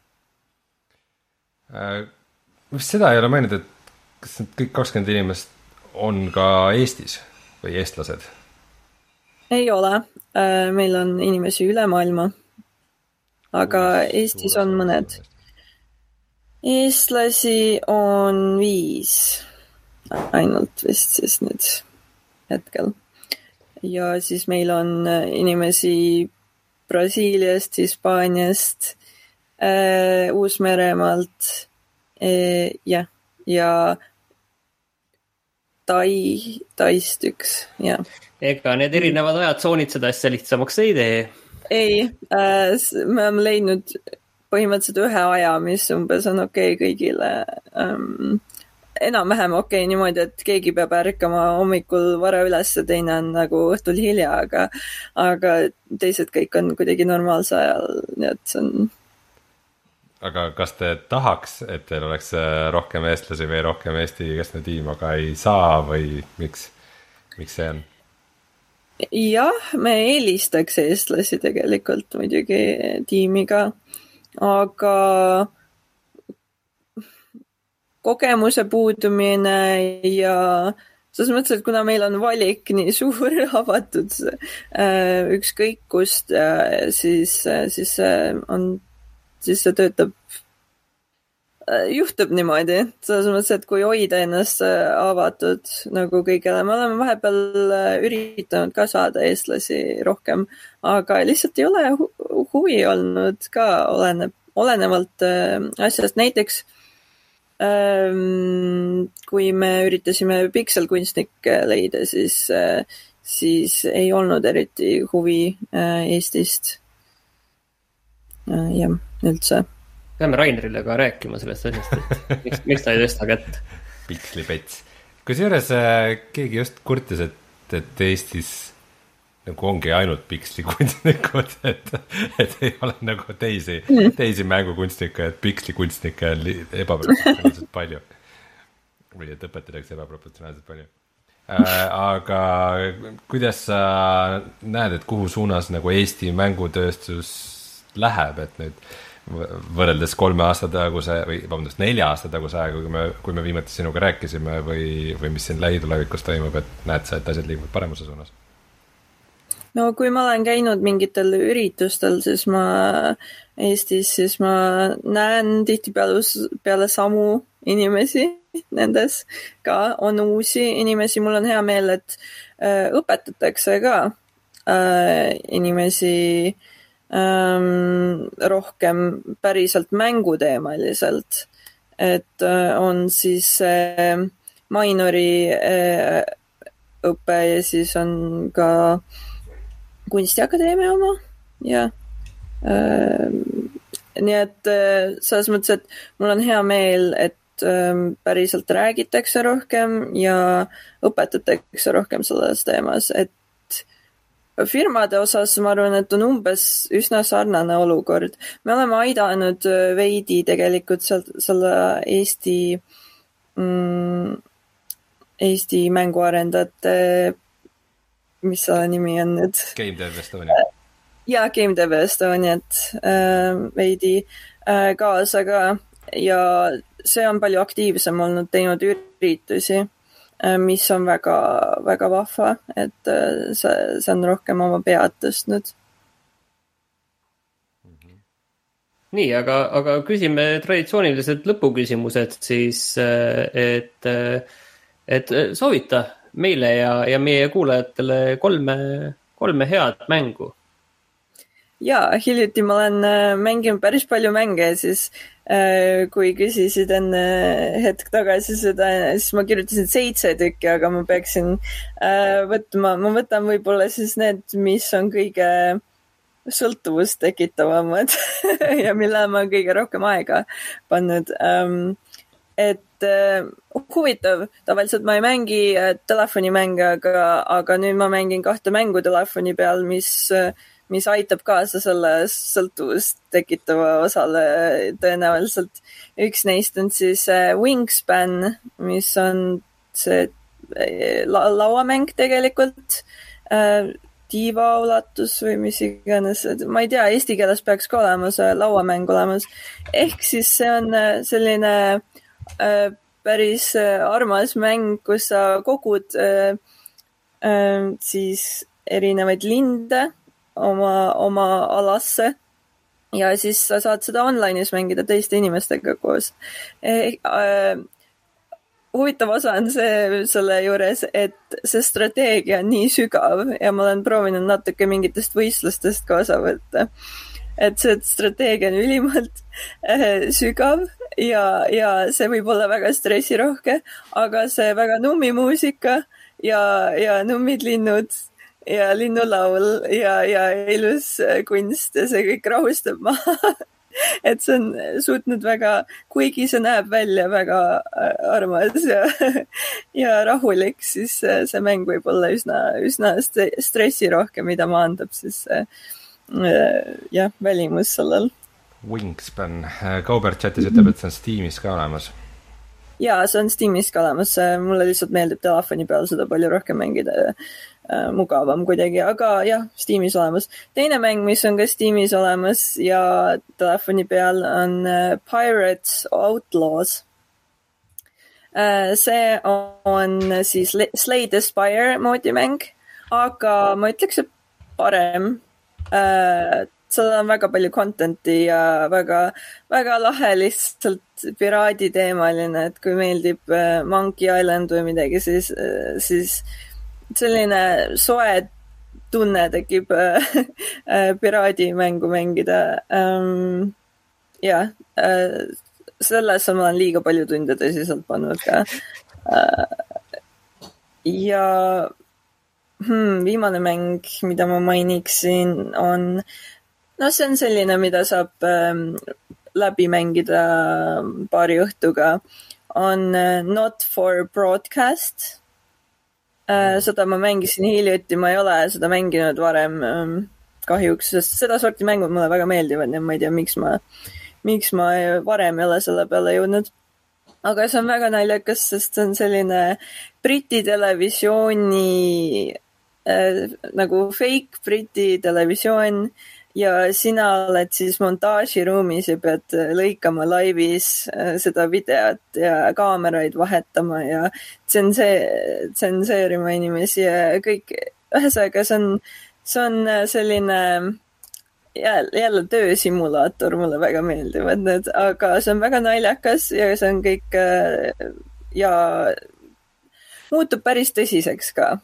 Mis seda ei ole maininud, et kas need kõik kakskümmend inimest on ka Eestis või eestlased? Ei ole. Meil on inimesi üle maailma, aga Eestis on mõned. Eestlasi on viis ainult vist siis nüüd hetkel. Ja siis meil on inimesi Brasiiliast, Hispaaniast, äh, Uus-Meremaalt, äh, jah, ja Tai, Taist üks, jah. Ega need erinevad ajatsoonid seda asja lihtsamaks ei tee? Ei, äh, me oleme leidnud põhimõtteliselt ühe aja, mis umbes on okei okay kõigile. Um, enam-vähem okei okay, niimoodi, et keegi peab ärkama hommikul vara üles ja teine on nagu õhtul hilja, aga, aga teised kõik on kuidagi normaalse ajal, nii et see on... Aga kas te tahaks, et teil oleks rohkem eestlasi või rohkem eesti-keskne tiim, aga ei saa või miks, miks see on? Jah, me eelistaks eestlasi tegelikult muidugi tiimiga, aga kogemuse puudumine ja selles mõttes, et kuna meil on valik nii suur avatud ükskõik kust, siis, siis on, siis see töötab, juhtub niimoodi, selles mõttes, et kui hoida ennast avatud nagu kõigele, me oleme vahepeal üritanud ka saada eestlasi rohkem, aga lihtsalt ei ole hu- huvi olnud ka oleneb, olenevalt asjast. Näiteks kui me üritasime pikselkunstnikke leida, siis, siis ei olnud eriti huvi Eestist. Jah, üldse. Peame Rainerile ka rääkima sellest asjast, et miks, miks ta ei tõsta kätt. Pikslipets. Kusjuures keegi just kurtis, et, et Eestis nagu ongi ainult pikslikunstnikud, et, et ei ole nagu teisi, teisi mängukunstnikke, et pikslikunstnikke on ebaproportsionaalselt palju. Või et õpetatakse ebaproportsionaalselt palju. Äh, aga kuidas sa näed, et kuhu suunas nagu Eesti mängutööstus läheb, et nüüd võrreldes kolme aasta taguse või vabandust, nelja aasta taguse aega, kui me, kui me viimati sinuga rääkisime või, või mis siin lähitulevikus toimub, et näed sa, et asjad liiguvad paremuse suunas? No kui ma olen käinud mingitel üritustel, siis ma Eestis, siis ma näen tihtipeale peale samu inimesi nendes ka, on uusi inimesi, mul on hea meel, et äh, õpetatakse ka äh, inimesi ähm, rohkem päriselt mänguteemaliselt, et äh, on siis äh, minori äh, õpe ja siis on ka kunstiakadeemia oma, ja äh, nii et äh, selles mõttes, et mul on hea meel, et äh, päriselt räägitakse rohkem ja õpetatakse rohkem selles teemas, et firmade osas ma arvan, et on umbes üsna sarnane olukord. Me oleme aidanud veidi tegelikult selle Eesti mm, Eesti mänguarendajate, mis selle nimi on nüüd? Game Dev Estonia. Ja, Game Dev Estoniat äh, veidi äh, kaasa ka ja see on palju aktiivsem olnud, teinud üritusi, äh, mis on väga, väga vahva, et äh, see, see on rohkem oma pead tõstnud. Nii, aga, aga küsime traditsioonilised lõpuküsimused siis, et, et soovita meile ja, ja meie kuulajatele kolme, kolme head mängu. Jaa, hiljuti ma olen mänginud päris palju mänge, siis kui küsisid enne hetk tagasi seda, siis ma kirjutasin seitse tükki, aga ma peaksin võtma, ma võtan võib-olla siis need, mis on kõige sõltuvust tekitavamad ja mille ma kõige rohkem aega pannud. Et et äh, huvitav, tavaliselt ma ei mängi äh, telefonimänge, aga, aga nüüd ma mängin kahte mängu telefoni peal, mis, mis aitab kaasa selle sõltuvust tekitava osale tõenäoliselt. Üks neist on siis äh, Wingspan, mis on see la lauamäng tegelikult, äh, diiva ulatus või mis iganes, ma ei tea, eesti keeles peaks ka olema see lauamäng olemas. Ehk siis see on selline äh, päris armas mäng, kus sa kogud äh, äh, siis erinevaid linde oma, oma alasse ja siis sa saad seda online'is mängida teiste inimestega koos. Eh, äh, huvitav osa on see selle juures, et see strateegia on nii sügav ja ma olen proovinud natuke mingitest võistlustest ka osa võtta. Et see strateegia on ülimalt äh, sügav ja, ja see võib olla väga stressirohke, aga see väga nummi muusika ja, ja nummid linnud ja linnulaul ja, ja ilus kunst ja see kõik rahustab maha. Et see on suutnud väga, kuigi see näeb välja väga armas ja, ja rahulik, siis see mäng võib olla üsna, üsna stressirohke, mida maandab siis jah, välimus sellel. Wingspan. Kauber chatis ütleb, et see on Steamis ka olemas. Jaa, see on Steamis ka olemas. Mulle lihtsalt meeldib telefoni peal seda palju rohkem mängida. Mugavam kuidagi, aga jah, Steamis olemas. Teine mäng, mis on ka Steamis olemas ja telefoni peal on Pirates Outlaws. See on siis Slay the Spire moodi mäng, aga ma ütleks, et parem. Seda on väga palju contenti ja väga, väga lahe lihtsalt piraadi teemaline, et kui meeldib Monkey Island või midagi, siis, siis selline soe tunne tekib äh, piraadimängu mängida. Ähm, jah, äh, selles ma olen liiga palju tunde tõsiselt pannud ka. Äh, ja hmm, viimane mäng, mida ma mainiksin, on, no see on selline, mida saab ähm, läbi mängida paari õhtuga, on äh, Not for Broadcast. Uh, seda ma mängisin hiljuti, ma ei ole seda mänginud varem um, kahjuks, sest seda sorti mängud mulle väga meeldivad ja ma ei tea, miks ma, miks ma varem ei ole selle peale jõudnud. Aga see on väga naljakas, sest see on selline Briti televisiooni äh, nagu fake Briti televisioon ja sina oled siis montaažiruumis ja pead lõikama laivis seda videot ja kaameraid vahetama ja tsense- tsenseerima inimesi ja kõik. Ühesõnaga, see on, see on selline jälle, jälle töösimulaator, mulle väga meeldivad need, aga see on väga naljakas ja see on kõik ja muutub päris tõsiseks ka.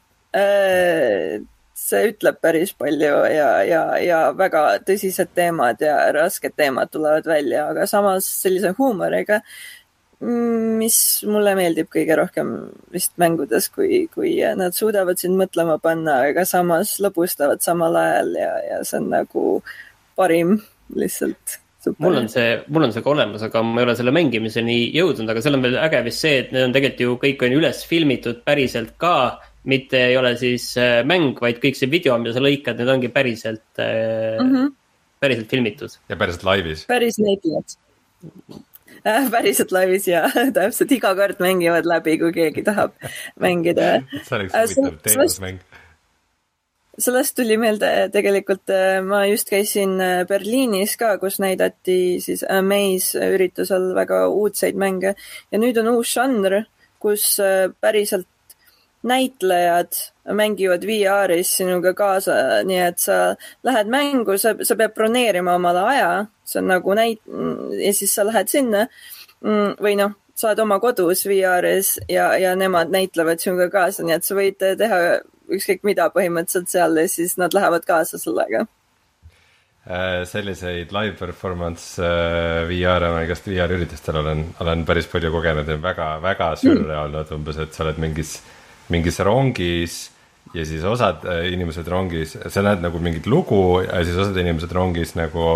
See ütleb päris palju ja, ja, ja väga tõsised teemad ja rasked teemad tulevad välja, aga samas sellise huumoriga, mis mulle meeldib kõige rohkem vist mängudes, kui, kui nad suudavad sind mõtlema panna, aga samas lõbustavad samal ajal ja, ja see on nagu parim lihtsalt. Super. Mul on see, mul on see ka olemas, aga ma ei ole selle mängimiseni jõudnud, aga seal on veel äge vist see, et need on tegelikult ju kõik on üles filmitud päriselt ka, mitte ei ole siis mäng, vaid kõik see video, mida sa lõikad, need ongi päriselt, mm-hmm. päriselt filmitud. Ja päriselt laivis. Päris näitlejad. Äh, päriselt laivis ja täpselt iga kord mängivad läbi, kui keegi tahab mängida. See oleks huvitav teenusmäng. Sellest tuli meelde tegelikult, ma just käisin Berliinis ka, kus näidati siis Amaze üritusel väga uudseid mänge ja nüüd on uus žanr, kus päriselt näitlejad mängivad V R-is sinuga kaasa, nii et sa lähed mängu, sa, sa pead broneerima omale aja, see on nagu näit- ja siis sa lähed sinna või noh, saad oma kodus V R-is ja, ja nemad näitlevad sinuga kaasa, nii et sa võid teha ükskõik mida põhimõtteliselt seal ja siis nad lähevad kaasa sellega. Selliseid live performance V R, igast V R-üritustel olen, olen päris palju kogenud ja väga, väga sürreaalne mm. umbes, et sa oled mingis mingis rongis ja siis osad inimesed rongis, sa näed nagu mingit lugu ja siis osad inimesed rongis nagu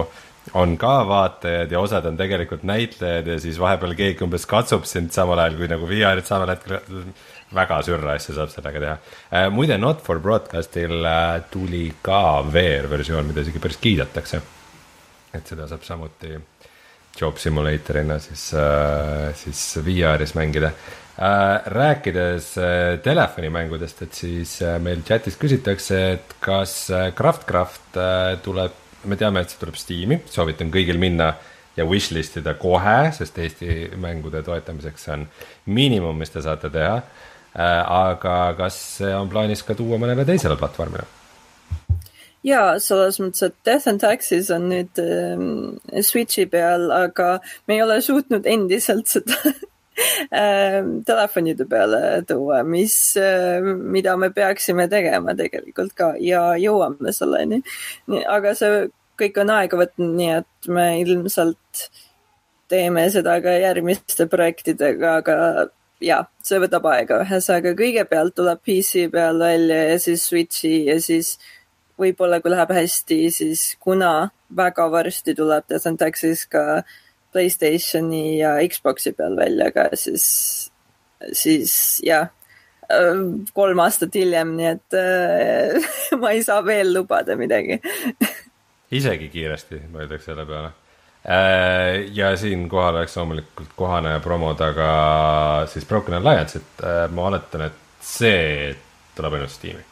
on ka vaatajad ja osad on tegelikult näitlejad ja siis vahepeal keegi umbes katsub sind samal ajal kui nagu V R-d samal hetkel, väga sürra asja saab sellega teha. Muide, Not for Broadcastil tuli ka V R-versioon, mida isegi päris kiidetakse. Et seda saab samuti Job Simulatorina siis, siis V R-is mängida. Rääkides telefonimängudest, et siis meil chatis küsitakse, et kas Craftcraft tuleb, me teame, et see tuleb Steam'i, soovitan kõigil minna ja wishlistida kohe, sest Eesti mängude toetamiseks on miinimum, mis te saate teha. Aga kas see on plaanis ka tuua mõnele teisele platvormile? Jaa, selles mõttes, et Death and Taxes on nüüd ähm, Switchi peal, aga me ei ole suutnud endiselt seda ähm, telefonide peale tuua, mis, äh, mida me peaksime tegema tegelikult ka ja jõuame selleni. Aga see kõik on aega võtnud, nii et me ilmselt teeme seda ka järgmiste projektidega, aga jaa, see võtab aega. Ühesõnaga, kõigepealt tuleb P C peal välja ja siis Switchi ja siis võib-olla kui läheb hästi, siis kuna väga varsti tuleb Death and Taxes ka PlayStationi ja Xboxi peal välja ka, siis, siis jah, kolm aastat hiljem, nii et äh, ma ei saa veel lubada midagi. Isegi kiiresti, ma ütleks selle peale. Ja siin kohal oleks loomulikult kohane promoda ka siis Broken Alliance, et ma oletan, et see tuleb ainult Steam'i.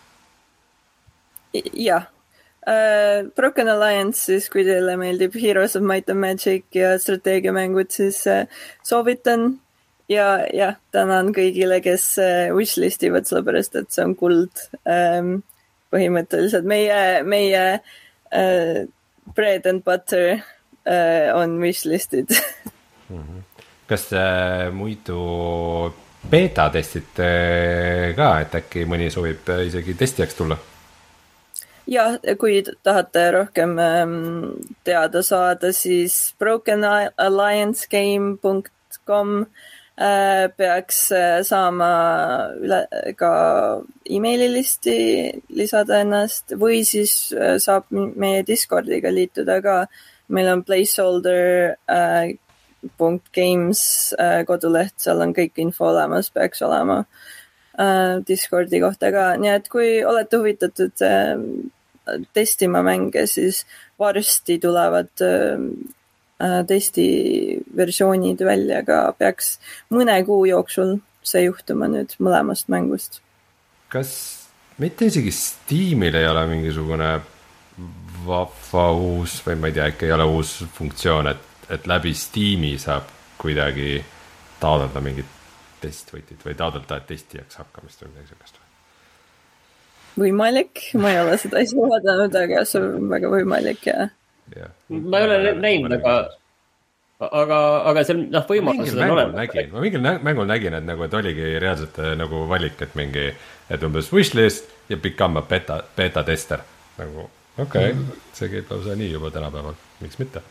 Jah. Uh, Broken Alliance, siis kui teile meeldib Heroes of Might and Magic ja strateegiamängud, siis uh, soovitan ja jah, tänan kõigile, kes uh, wishlistivad, sellepärast, et see on kuld. Um, põhimõtteliselt meie, meie uh, bread and butter uh, on wishlistid. Kas uh, muidu beta testite ka, et äkki mõni soovib isegi testijaks tulla? Ja, kui tahate rohkem ähm, teada saada, siis broken alliance game dot com äh, peaks äh, saama üle, ka emaililisti lisada ennast või siis äh, saab meie Discordiga liituda ka. Meil on placeholder äh, .games äh, koduleht, seal on kõik info olemas, peaks olema äh, Discordi kohta ka. Nii et kui olete huvitatud äh, testima mänge, siis varsti tulevad äh, testiversioonid välja, aga peaks mõne kuu jooksul see juhtuma nüüd mõlemast mängust. Kas mitte isegi Steamil ei ole mingisugune vahva uus, või ma ei tea, ikka ei ole uus funktsioon, et, et läbi Steam'i saab kuidagi taotleda mingit testvõtit või taotleda testijaks hakkamist või midagi sellist? Võimalik, ma ei ole seda ise vaadanud, aga see on väga võimalik ja. ja. Ma ei ole näinud, aga aga, aga see noh, võimalused on olemas. Ma mingil mängul nägin, et, nagu, et oligi reaalselt nagu valik, et mingi, et umbes wishlist ja become a beta, beta tester. Nagu, okei, okay, mm. see käib lausa nii juba tänapäeval, miks mitte.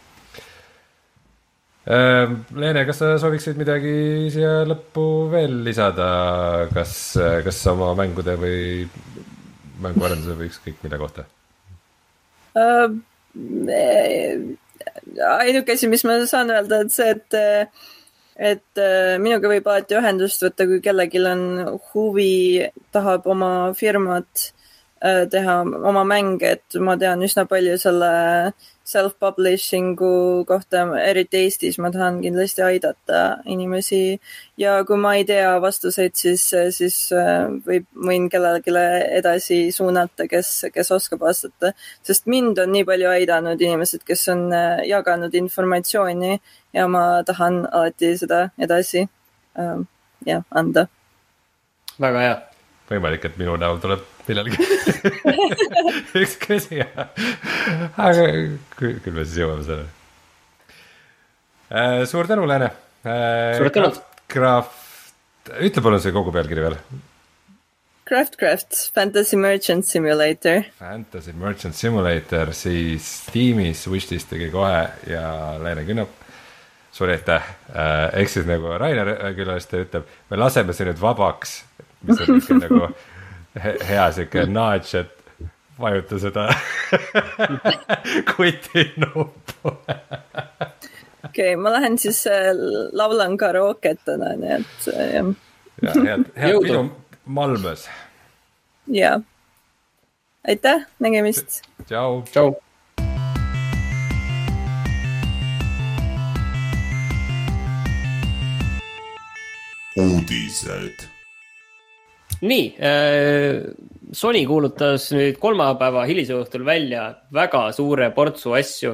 Leene, kas sa sooviksid midagi siia lõppu veel lisada, kas, kas oma mängude või mänguarenduse või ükskõik mille kohta? Uh, ainuke asi, mis ma saan öelda, et see, et, et minuga võib alati ühendust võtta, kui kellelgi on huvi, tahab oma firmat teha, oma mänge, et ma tean üsna palju selle self-publishingu kohta, eriti Eestis, ma tahan kindlasti aidata inimesi ja kui ma ei tea vastuseid, siis, siis võib, võin kellelegi edasi suunata, kes, kes oskab vastata, sest mind on nii palju aidanud inimesed, kes on jaganud informatsiooni ja ma tahan alati seda edasi äh, ja, anda. Väga hea. Võimalik, et minu näol tuleb millalgi üks käsi, aga küll me siis jõuame selle. Äh, suur tänu, Leene. Äh, suur tänu. Craft, ütle palun see kogu pealkiri veel. Craftcraft, Fantasy Merchant Simulator. Fantasy Merchant Simulator, siis Steamis wishlistige kohe ja Leene Künnap. Suur aitäh. Äh, eks siis nagu Rainer külaliste ütleb, me laseme see nüüd vabaks, mis on ikka nagu hea siuke nudge, et vajuta seda kuti nupp. pole. okei okay,, ma lähen siis laulan karaoket täna, nii et jah. ja head, head pidu Malmös. jaa. aitäh, nägemist. Tšau. Tšau. uudised. nii, Sony kuulutas nüüd kolmapäeva hilisõhtul välja väga suure portsu asju.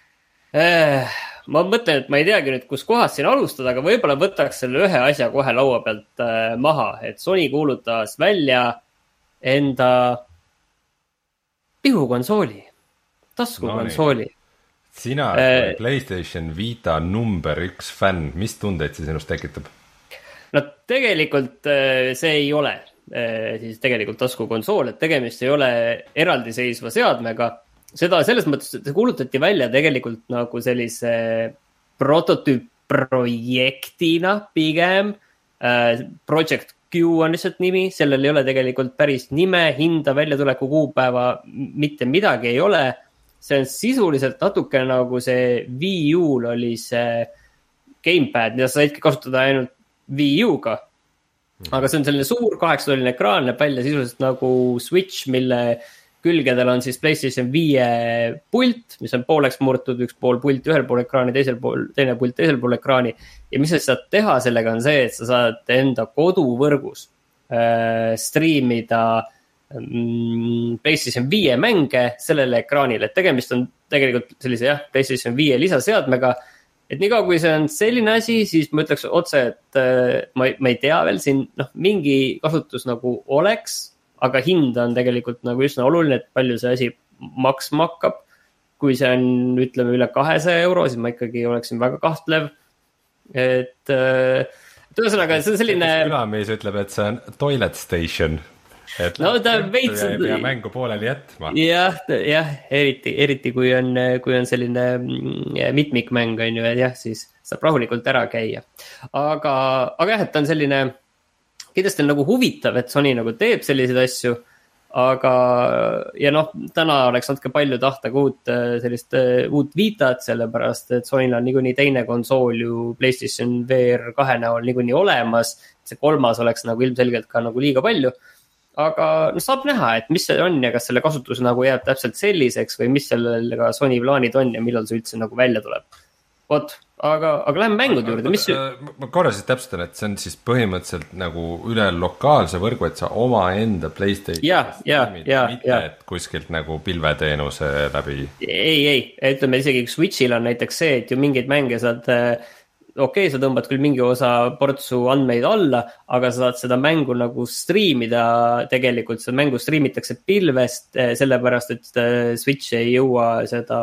Ma mõtlen, et ma ei teagi nüüd, kus kohas siin alustada, aga võib-olla võtaks selle ühe asja kohe laua pealt maha, et Sony kuulutas välja enda pihukonsooli, taskukonsooli. No, sina äh, PlayStation Vita number üks fänn, mis tundeid see sinust tekitab? No tegelikult see ei ole siis tegelikult taskukonsool, et tegemist ei ole eraldiseisva seadmega. Seda selles mõttes, et see kuulutati välja tegelikult nagu sellise prototüüp-projektina pigem. Project Q on lihtsalt nimi, sellel ei ole tegelikult päris nime, hinda, väljatuleku kuupäeva, mitte midagi ei ole. See on sisuliselt natuke nagu see Wii U-l oli see gamepad, mida sa saidki kasutada ainult Wii U-ga. Aga see on selline suur kaheksatolline ekraan, näeb välja sisuliselt nagu Switch, mille külgedel on siis PlayStation viie pult, mis on pooleks murtud, üks pool pult ühel pool ekraani, teisel pool, teine pult teisel pool ekraani. Ja mis sa saad teha sellega on see, et sa saad enda koduvõrgus äh, streamida mm, PlayStation viie mänge sellele ekraanile. Et tegemist on tegelikult sellise jah, PlayStation viie lisaseadmega. Et nii kaua, kui see on selline asi, siis ma ütleks otse, et äh, ma, ma ei tea veel siin, noh, mingi kasutus nagu oleks, aga hind on tegelikult nagu üsna oluline, et palju see asi maksma hakkab. Kui see on, ütleme, üle kahesaja euro, siis ma ikkagi oleksin väga kahtlev. Et äh, ühesõnaga, see on selline... Külamees ütleb, et see on toilet station. Et no ta veits... ei pea mängu pooleli jätma. Jah, jah, eriti, eriti kui on, kui on selline mitmikmäng on ju, et jah, siis saab rahulikult ära käia. Aga, aga jah, et ta on selline, kindlasti on nagu huvitav, et Sony nagu teeb selliseid asju, aga ja noh, täna oleks natuke palju tahta ka uut, sellist uut Vitat, sellepärast, et Sonyl on niikuinii teine konsool ju PlayStation V R kahe näol niikuinii olemas, see kolmas oleks nagu ilmselgelt ka nagu liiga palju. Aga no, saab näha, et mis see on ja kas selle kasutus nagu jääb täpselt selliseks või mis sellega Sony plaanid on ja millal see üldse nagu välja tuleb. Vot, aga, aga läheme mängude juurde. Mis... Ma korra siis täpsustan, et see on siis põhimõtteliselt nagu üle lokaalse võrgu, et sa oma enda PlayStation ja, ja, ja, mitte ja. Et kuskilt nagu pilveteenuse läbi. Ei, ei, ütleme isegi Switchil on näiteks see, et ju mingeid mänge saad... okei okay,, sa tõmbad küll mingi osa portsu andmeid alla, aga sa saad seda mängu nagu striimida, tegelikult seda mängu striimitakse pilvest, sellepärast, et Switch ei jõua seda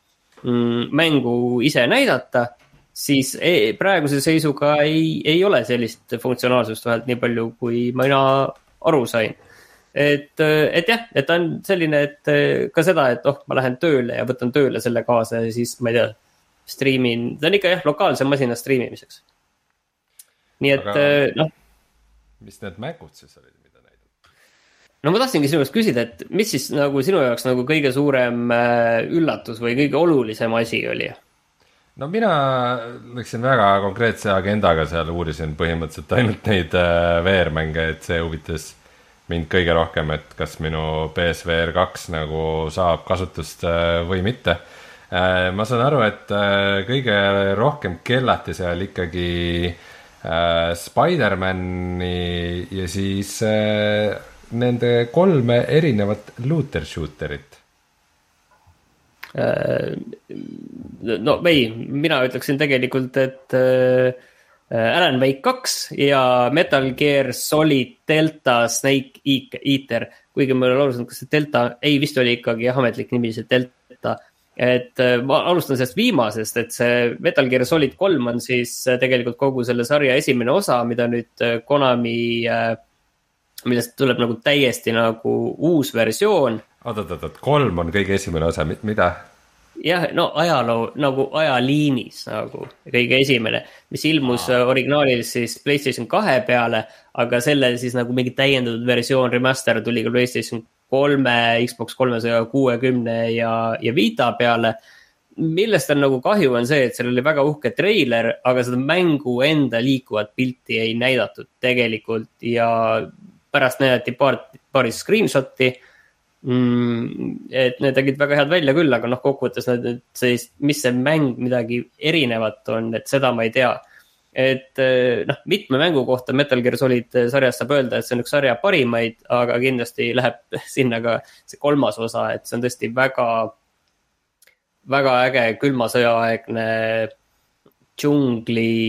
mm, mängu ise näidata, siis ei, praeguse seisuga ei, ei ole sellist funktsionaalsust vähelt nii palju, kui mina aru sain. Et, et jah, et on selline, et ka seda, et oh, ma lähen tööle ja võtan tööle selle kaasa ja siis ma ei tea, streamin, ta on ikka jah, lokaalse masina streamimiseks. Nii et, aga, noh. Mis need mängud siis olid, mida näidata? No ma tahtsingi sinust küsida, et mis siis nagu sinu jaoks nagu kõige suurem üllatus või kõige olulisem asi oli? No mina läksin väga konkreetse agendaga seal, uurisin põhimõtteliselt ainult neid V R-mänge, et see huvitas mind kõige rohkem, et kas minu P S V R kaks nagu saab kasutust või mitte. Ma saan aru, et kõige rohkem kellati seal ikkagi Spider-Mani ja siis nende kolme erinevat looter shooterit. No ei, mina ütleksin tegelikult, et Alan Wake kaks ja Metal Gear Solid Delta Snake Eater, kuigi ma olen alusanud, kas see Delta, ei vist oli ikkagi ametlik nimi, see Delta. Et ma alustan sellest viimasest, et see Metal Gear Solid kolm on siis tegelikult kogu selle sarja esimene osa, mida nüüd Konami, millest tuleb nagu täiesti nagu uus versioon. Oot, oot, oot, kolm on kõige esimene osa, mida? Jah, no ajaloo, nagu ajaliinis nagu kõige esimene, mis ilmus Aa. originaalil siis PlayStation kahe peale, aga selle siis nagu mingi täiendatud versioon remaster tuli ka PlayStation kolme, Xbox kolmesaja kuuekümne ja, ja Vita peale. millest on nagu kahju on see, et seal oli väga uhke treiler, aga seda mängu enda liikuvat pilti ei näidatud tegelikult ja pärast näidati paar, paari screenshoti, mm, et need tegid väga head välja küll, aga noh, kokkuvõttes need, see, mis see mäng midagi erinevat on, et seda ma ei tea. Et noh, mitme mängu kohta Metal Gear Solid sarjas saab öelda, et see on üks sarja parimaid, aga kindlasti läheb sinna ka see kolmas osa, et see on tõesti väga, väga äge külma sõjaaegne džungli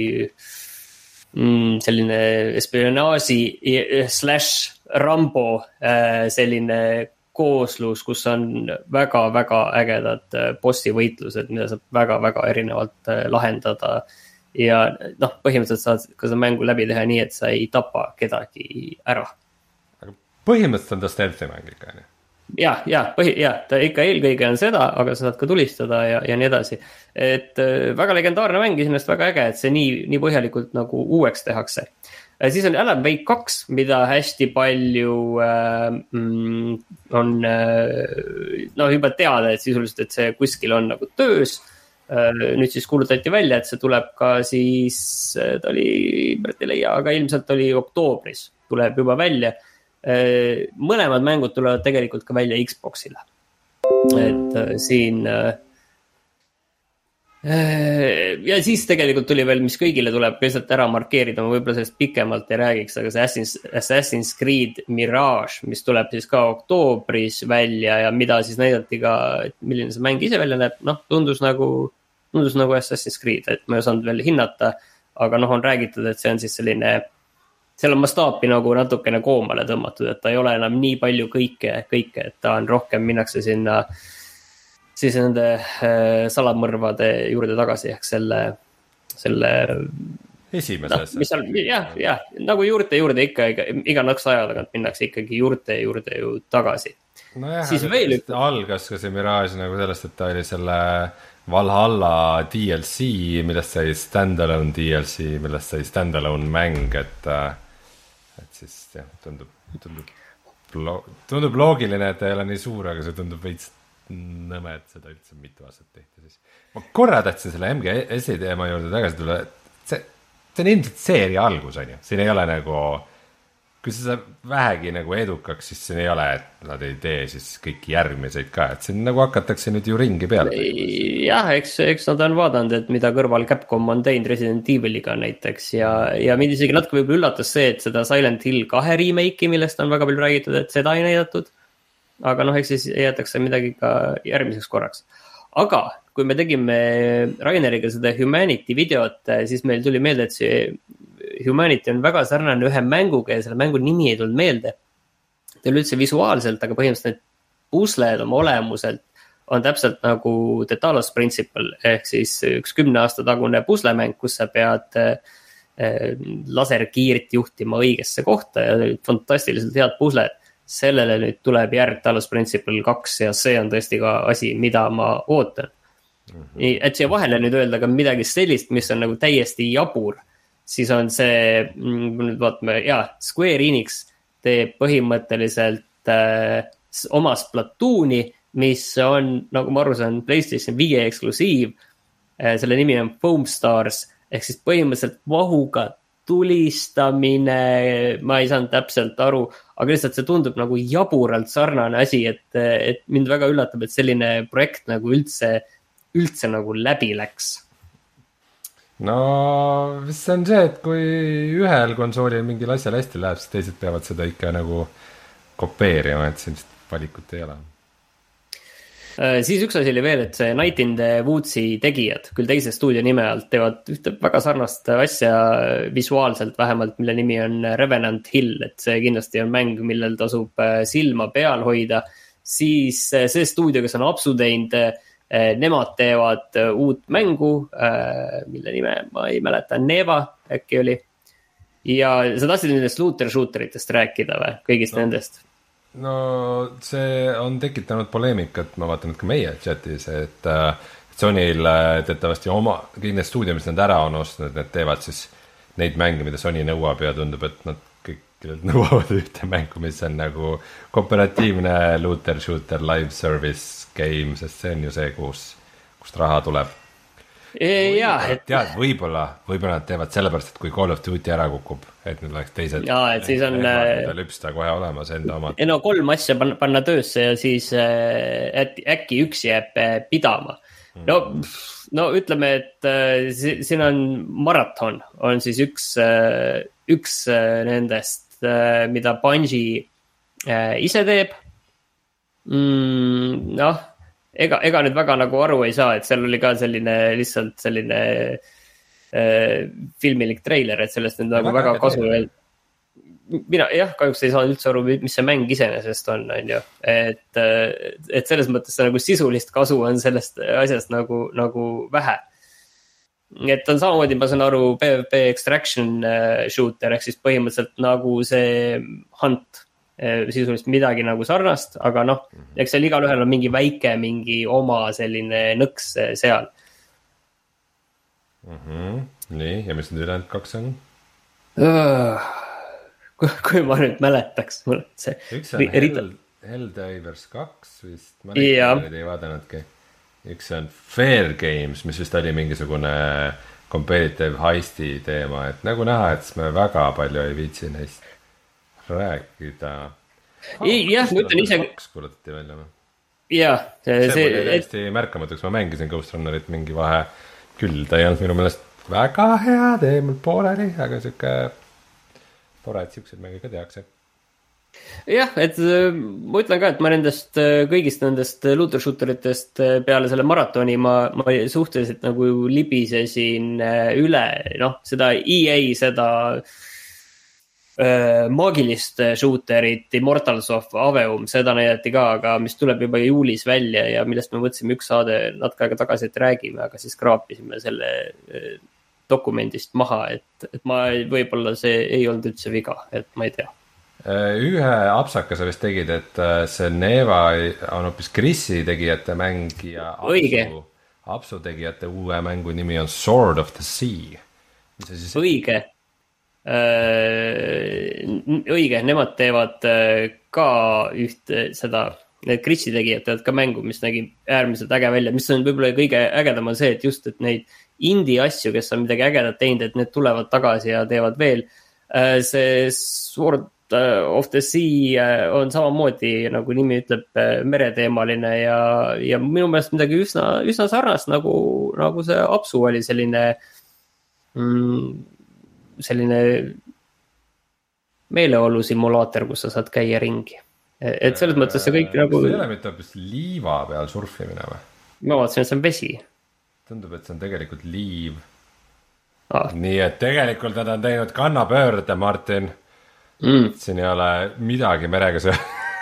mm, selline espionaaži slash Rambo selline kooslus, kus on väga-väga ägedad bossi võitlused, mida saab väga-väga erinevalt lahendada. Ja noh, põhimõtteliselt saad ka seda mängu läbi teha nii, et sa ei tapa kedagi ära. Aga põhimõtteliselt on ta stealthi mäng ikka, ne? Ja, ja, põhi, ja, ta ikka eelkõige on seda, aga sa saad ka tulistada ja, ja nii edasi. Et väga legendaarne mäng, iseenesest väga äge, et see nii, nii põhjalikult nagu uueks tehakse. Siis on Alan Wake kaks, mida hästi palju äh, on äh, no juba teada, et sisuliselt, et see kuskil on nagu töös. Nüüd siis kuulutati välja, et see tuleb ka siis, ta oli, ei leia, aga ilmselt oli oktoobris, tuleb juba välja. Mõlemad mängud tulevad tegelikult ka välja Xboxile. Et siin ja siis tegelikult tuli veel, mis kõigile tuleb lihtsalt ära markeerida, ma võib-olla sellest pikemalt ei räägiks, aga see Assassin's, Assassin's Creed Mirage, mis tuleb siis ka oktoobris välja ja mida siis näidati ka, et milline see mäng ise välja näeb, noh, tundus nagu, tundus nagu Assassin's Creed, et ma ei osanud veel hinnata, aga noh, on räägitud, et see on siis selline, seal on mastaapi nagu natukene koomale tõmmatud, et ta ei ole enam nii palju kõike, kõike, et ta on rohkem minnakse sinna siis nende äh, salamõrvade juurde tagasi, ehk selle, selle esimeses no,. mis seal, jah, jah, nagu juurte juurde ikka, iga, iga naks aja tagant minnakse ikkagi juurte juurde ju tagasi. No jah, siis veel üks... algas ka see Mirage nagu sellest, et ta oli selle Valhalla D L C, millest sai standalone D L C, millest sai standalone mäng, et, et siis jah, tundub, tundub, tundub loogiline, et ta ei ole nii suur, aga see tundub veits nõme, et seda üldse mitu aastat tehti siis. Ma korra tahtsin selle M G S-i teema juurde tagasi tulla, see, see on ilmselt seeria algus, on ju, siin ei ole nagu, kui see saab vähegi nagu edukaks, siis siin ei ole, et nad ei tee siis kõiki järgmiseid ka, et siin nagu hakatakse nüüd ju ringi peale. Jah, eks, eks nad on vaadanud, et mida kõrval Capcom on teinud Resident Eviliga näiteks ja, ja mind isegi natuke võib üllatas see, et seda Silent Hill kahe remake'i, millest on väga palju räägitud, et seda ei näidatud. Aga noh, eks siis jäetakse midagi ka järgmiseks korraks. Aga kui me tegime Raineriga seda Humanity videot, siis meil tuli meelde, et see Humanity on väga sarnane ühe mänguga ja selle mängu nimi ei tulnud meelde. Ta oli üldse visuaalselt, aga põhimõtteliselt need pusled oma olemuselt on täpselt nagu The Talos Principle, ehk siis üks kümne aasta tagune puslemäng, kus sa pead laserkiirt juhtima õigesse kohta ja fantastiliselt head pusled. Sellele nüüd tuleb järg Talos Principle kaks ja see on tõesti ka asi, mida ma ootan. Mm-hmm. Et siia vahele nüüd öelda ka midagi sellist, mis on nagu täiesti jabur, siis on see, nüüd vaatame, jaa, Square Enix teeb põhimõtteliselt äh, oma Splatooni, mis on, nagu ma aru saan, PlayStation viie eksklusiiv, äh, selle nimi on Foam Stars, ehk siis põhimõtteliselt vahuga tulistamine, ma ei saanud täpselt aru, aga lihtsalt see tundub nagu jaburalt sarnane asi, et, et mind väga üllatab, et selline projekt nagu üldse, üldse nagu läbi läks. No, see on see, et kui ühel konsoolil mingil asjal hästi läheb, siis teised peavad seda ikka nagu kopeerima, et sellist valikut ei ole. Siis üks asi oli veel, et see Night in the Woods'i tegijad, küll teise stuudio nime alt, teevad ühte väga sarnast asja visuaalselt vähemalt, mille nimi on Revenant Hill, et see kindlasti on mäng, millel tasub silma peal hoida. Siis see stuudio, kes on Apsu teinud, nemad teevad uut mängu, mille nime ma ei mäleta, Neva äkki oli. Ja sa tahtsid nendest looter-shooteritest rääkida või, kõigist no. nendest? No see on tekitanud poleemikat, ma vaatan, et ka meie chatis, et Sonyl teatavasti oma, kõik need stuudio, mis nad ära on ostnud, need teevad siis neid mänge, mida Sony nõuab ja tundub, et nad kõik nõuavad ühte mängu, mis on nagu kooperatiivne looter, shooter, live service game, sest see on ju see, kus, kust raha tuleb. Jaa, et... tead, võib-olla, võib-olla nad teevad sellepärast, et kui Call of Duty ära kukub, et nüüd oleks teised. Jaa, et siis on. Lüpsta kohe olemas enda omad. No kolm asja panna, panna töösse ja siis äkki, äkki üks jääb pidama. No, no ütleme, et siin on maraton, on siis üks, üks nendest, mida Bungie ise teeb. Mm, noh. Ega, ega nüüd väga nagu aru ei saa, et seal oli ka selline lihtsalt selline äh, filmilik treiler, et sellest nüüd nagu väga, väga kasu veel. Mina jah, kahjuks ei saa üldse aru, mis see mäng iseenesest on, on ju. Et, et selles mõttes nagu sisulist kasu on sellest asjast nagu, nagu vähe. Et on samamoodi, ma saan aru, PvP extraction shooter, ehk siis põhimõtteliselt nagu see Hunt. Sisuliselt midagi nagu sarnast, aga noh, eks seal igal ühel on mingi väike, mingi oma selline nõks seal. Mm-hmm. Nii, ja mis nüüd ülejäänud kaks on? Uh, kui, kui ma nüüd mäletaks. See, üks on Hell, Helldivers kaks vist, ma neid ei vaadanudki. Üks on Fair Games, mis vist oli mingisugune competitive heisti teema, et nagu näha, et me väga palju ei viitsi neist rääkida. Ei, jah, ma ütlen ise. Kaks kuulutati välja. Jah. See, see oli hästi et... märkamatuks, ma mängisin Ghost Runnerit mingi vahe küll, ta ei olnud minu meelest väga hea, tee mul pooleli, aga siuke tore, et siuksed mängi ka tehakse. Jah, et ma ütlen ka, et ma nendest kõigist nendest looter shooteritest peale selle maratoni ma, ma suhteliselt nagu libisesin üle, noh, seda E A, seda maagilist shooterit Immortals of Aveum, seda näidati ka, aga mis tuleb juba juulis välja ja millest me võtsime üks saade natuke aega tagasi, et räägime, aga siis kraapisime selle dokumendist maha, et, et ma võib-olla see ei olnud üldse viga, et ma ei tea. Ühe apsaka sa vist tegid, et see Neva on hoopis Chrisi tegijate mäng ja Apsu, Apsu tegijate uue mängu nimi on Sword of the Sea. Siis... Õige. Õige, nemad teevad ka üht seda, need Chrisi tegijad teevad ka mängu, mis nägi äärmiselt äge välja, mis on võib-olla kõige ägedam on see, et just, et neid indie asju, kes on midagi ägedat teinud, et need tulevad tagasi ja teevad veel. See Sword of the Sea on samamoodi, nagu nimi ütleb, mereteemaline ja, ja minu meelest midagi üsna, üsna sarnast, nagu, nagu see Apsu oli selline mm, selline meeleolu simulaator, kus sa saad käia ringi. Et selles mõttes see kõik nagu... Kas see ei ole mitte hoopis liiva peal surfimine või? Ma vaatasin, et see on vesi. Tundub, et see on tegelikult liiv. Ah. Nii, et tegelikult nad on teinud kannapöörde, Martin. Mm. Siin ei ole midagi merega see...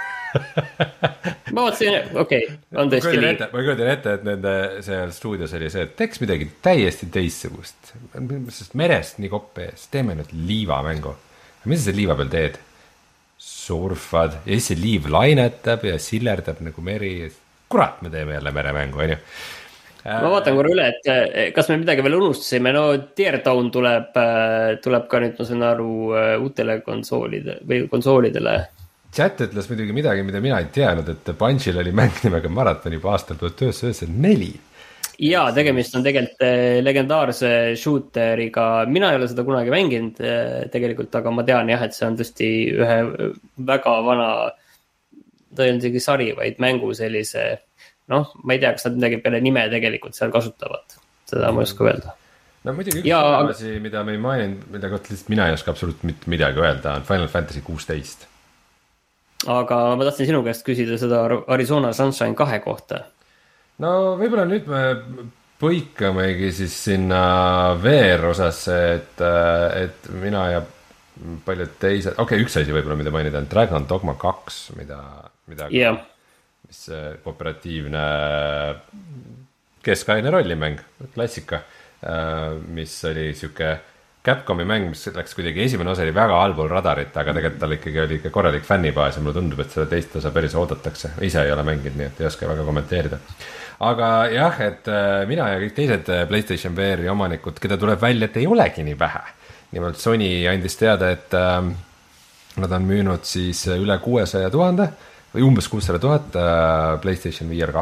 ma vaatasin, okei, okay, on tõesti liiv. Ma kujutan ette, et nende seal stuudios oli see, et teeks midagi täiesti teistsugust. Sest merest nii koppe ees, teeme nüüd liivamängu. Mis sa see liiva peal teed? Surfad ja siis see liiv lainetab ja sillerdab nagu meri. Kurat, me teeme jälle meremängu, on ju. Ma vaatan korra üle, et kas me midagi veel unustasime. No Teardown tuleb, tuleb ka nüüd, ma saan aru, uutele konsoolide, või konsoolidele. Chat ütles muidugi midagi, mida mina ei teadnud, et Bungil oli mäng nimega Marathon juba aastal tuhat üheksasada üheksakümmend neli. Jaa, tegemist on tegelikult legendaarse shooteriga. Mina ei ole seda kunagi mänginud tegelikult, aga ma tean jah, et see on tõesti ühe väga vana, ta ei olnud isegi sari, vaid mängu sellise, noh, ma ei tea, kas nad midagi peale nime tegelikult seal kasutavad. Seda ma ei oska öelda. No muidugi üks ja, asi, mida me ei maininud, mida kohta lihtsalt mina ei oska absoluutselt midagi öelda, on Final Fantasy kuusteist. Aga ma tahtsin sinu käest küsida seda Arizona Sunshine kahe kohta. No võib-olla nüüd me põikamegi siis sinna V R osasse, et, et mina ja paljud teised, okei, okay, üks asi võib-olla, mida mainida on Dragon Dogma kaks, mida, mida yeah. mis kooperatiivne keskaine rollimäng, klassika, mis oli siuke Capcomi mäng, mis läks kuidagi, esimene osa oli väga allpool radarit, aga tegelikult tal ikkagi oli ikka korralik fännibaas ja mulle tundub, et seda teist osa päris oodatakse. Ise ei ole mänginud, nii et ei oska väga kommenteerida. Aga jah, et mina ja kõik teised PlayStation V R-i omanikud, keda tuleb välja, et ei olegi nii vähe. Nimelt Sony andis teada, et äh, nad on müünud siis üle kuuesaja tuhande või umbes kuussada tuhat äh, PlayStation V R kahte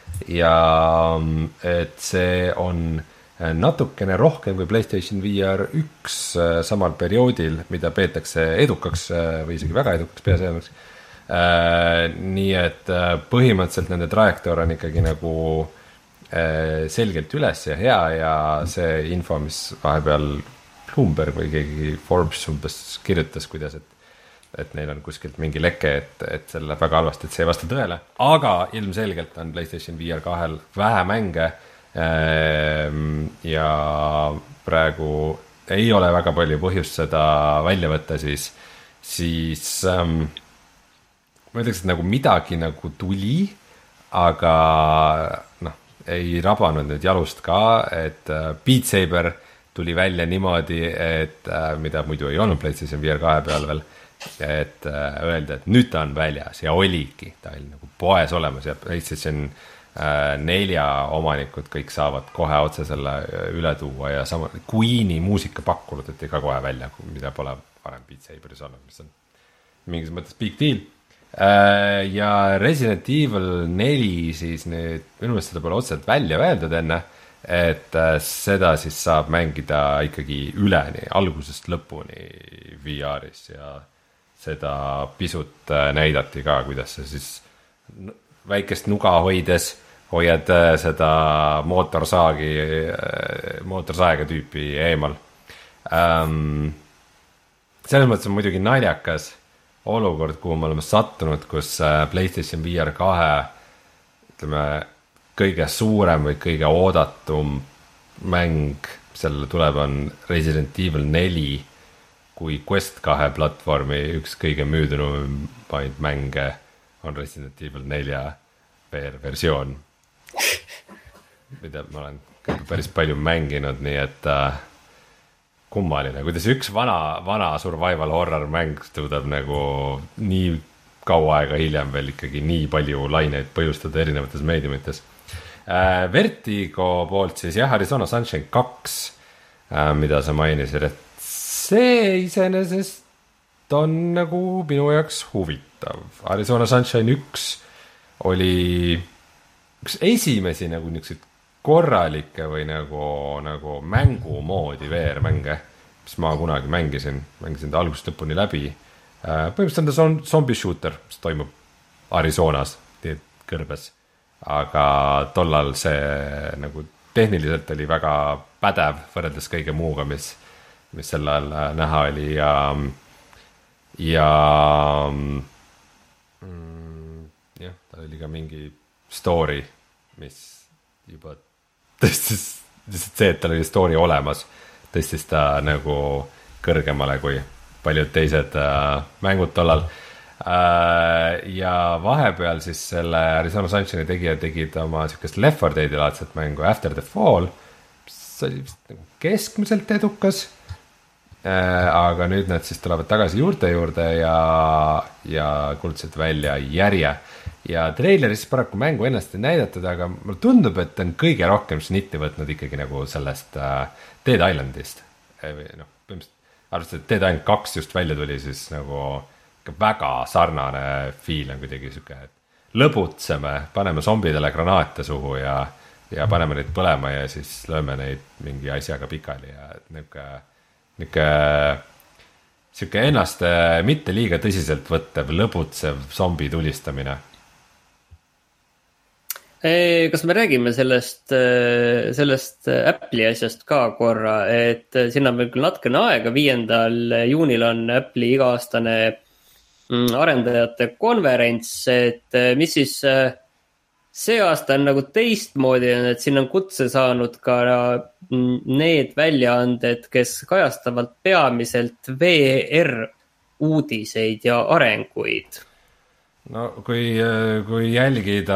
ja et see on natukene rohkem kui PlayStation V R üks samal perioodil, mida peetakse edukaks või isegi väga edukaks peaseadmeks. Nii et põhimõtteliselt nende trajektoor on ikkagi nagu selgelt üles ja hea ja see info, mis vahepeal Bloomberg või keegi Forbes umbes kirjutas, kuidas, et et neil on kuskilt mingi leke, et, et see läheb väga halvasti, et see ei vasta tõele, aga ilmselgelt on PlayStation V R kahel vähe mänge ja praegu ei ole väga palju põhjust seda välja võtta, siis, siis ähm, ma ütleks, et nagu midagi nagu tuli, aga noh, ei rabanud nüüd jalust ka, et äh, Beat Saber tuli välja niimoodi, et äh, mida muidu ei olnud PlayStation V R kahe peal veel, et äh, öelda, et nüüd ta on väljas ja oligi, ta oli nagu poes olemas ja PlayStation äh, nelja omanikud kõik saavad kohe otse selle üle tuua ja sama Queen'i muusika pakkunud, et ka kohe välja, mida pole varem Beat Saberis olnud, mis on mingis mõttes big deal. äh, ja Resident Evil neli siis nüüd, minu meelest seda pole otseselt välja öeldud enne, et äh, seda siis saab mängida ikkagi üleni, algusest lõpuni V R-is ja seda pisut näidati ka, kuidas sa siis väikest nuga hoides hoiad seda mootorsaagi, mootorsaega tüüpi eemal. Ähm, selles mõttes on muidugi naljakas olukord, kuhu me oleme sattunud, kus PlayStation V R kahe ütleme, kõige suurem või kõige oodatum mäng sellele tuleb on Resident Evil neli, kui Quest kahe platvormi üks kõige müüdunumaid mänge on Resident Evil nelja V R versioon, mida ma olen päris palju mänginud, nii et äh, kummaline, kuidas üks vana, vana survival horror mäng tõudab nagu nii kaua aega hiljem veel ikkagi nii palju laineid põhjustada erinevates meediumites. äh, Vertigo poolt siis jah, Arizona Sunshine kaks, äh, mida sa mainisid, et see iseenesest on nagu minu jaoks huvitav. Arizona Sunshine üks oli üks esimesi nagu niisugused korralikke või nagu, nagu mängumoodi V R-mänge, mis ma kunagi mängisin. Mängisin ta algusest lõpuni läbi. Põhimõtteliselt on ta zombie shooter, mis toimub Arizonas, kõrbes. Aga tollal see nagu tehniliselt oli väga pädev võrreldes kõige muuga, mis mis sel ajal näha oli ja, ja mm, jah, tal oli ka mingi story, mis juba tõstis, see, et tal oli story olemas, tõstis ta nagu kõrgemale kui paljud teised äh, mängud tollal. Äh, ja vahepeal siis selle Arizona Sunshine'i tegija tegid oma sihukest Left four Dead'i laadset mängu After the Fall, mis oli keskmiselt edukas. Aga nüüd nad siis tulevad tagasi juurte juurde ja, ja kuulutasid välja järje. Ja traileris paraku mängu ennast ei näidatud, aga mulle tundub, et on kõige rohkem snitti võtnud ikkagi nagu sellest uh, Dead Islandist. No, arvestades, et Dead Island kaks just välja tuli, siis nagu väga sarnane fiil on kuidagi siuke, et lõbutseme, paneme zombidele granaate suhu ja, ja paneme neid põlema ja siis lööme neid mingi asjaga pikali ja niuke niuke siuke ennast mitte liiga tõsiselt võttev, lõbutsev zombi tulistamine. Kas me räägime sellest, sellest Apple'i asjast ka korra, et sinna on veel küll natkene aega, viiendal juunil on Apple'i iga-aastane arendajate konverents, et mis siis see aasta on nagu teistmoodi, et siin on kutse saanud ka need väljaanded, kes kajastavad peamiselt V R uudiseid ja arenguid. No kui, kui jälgida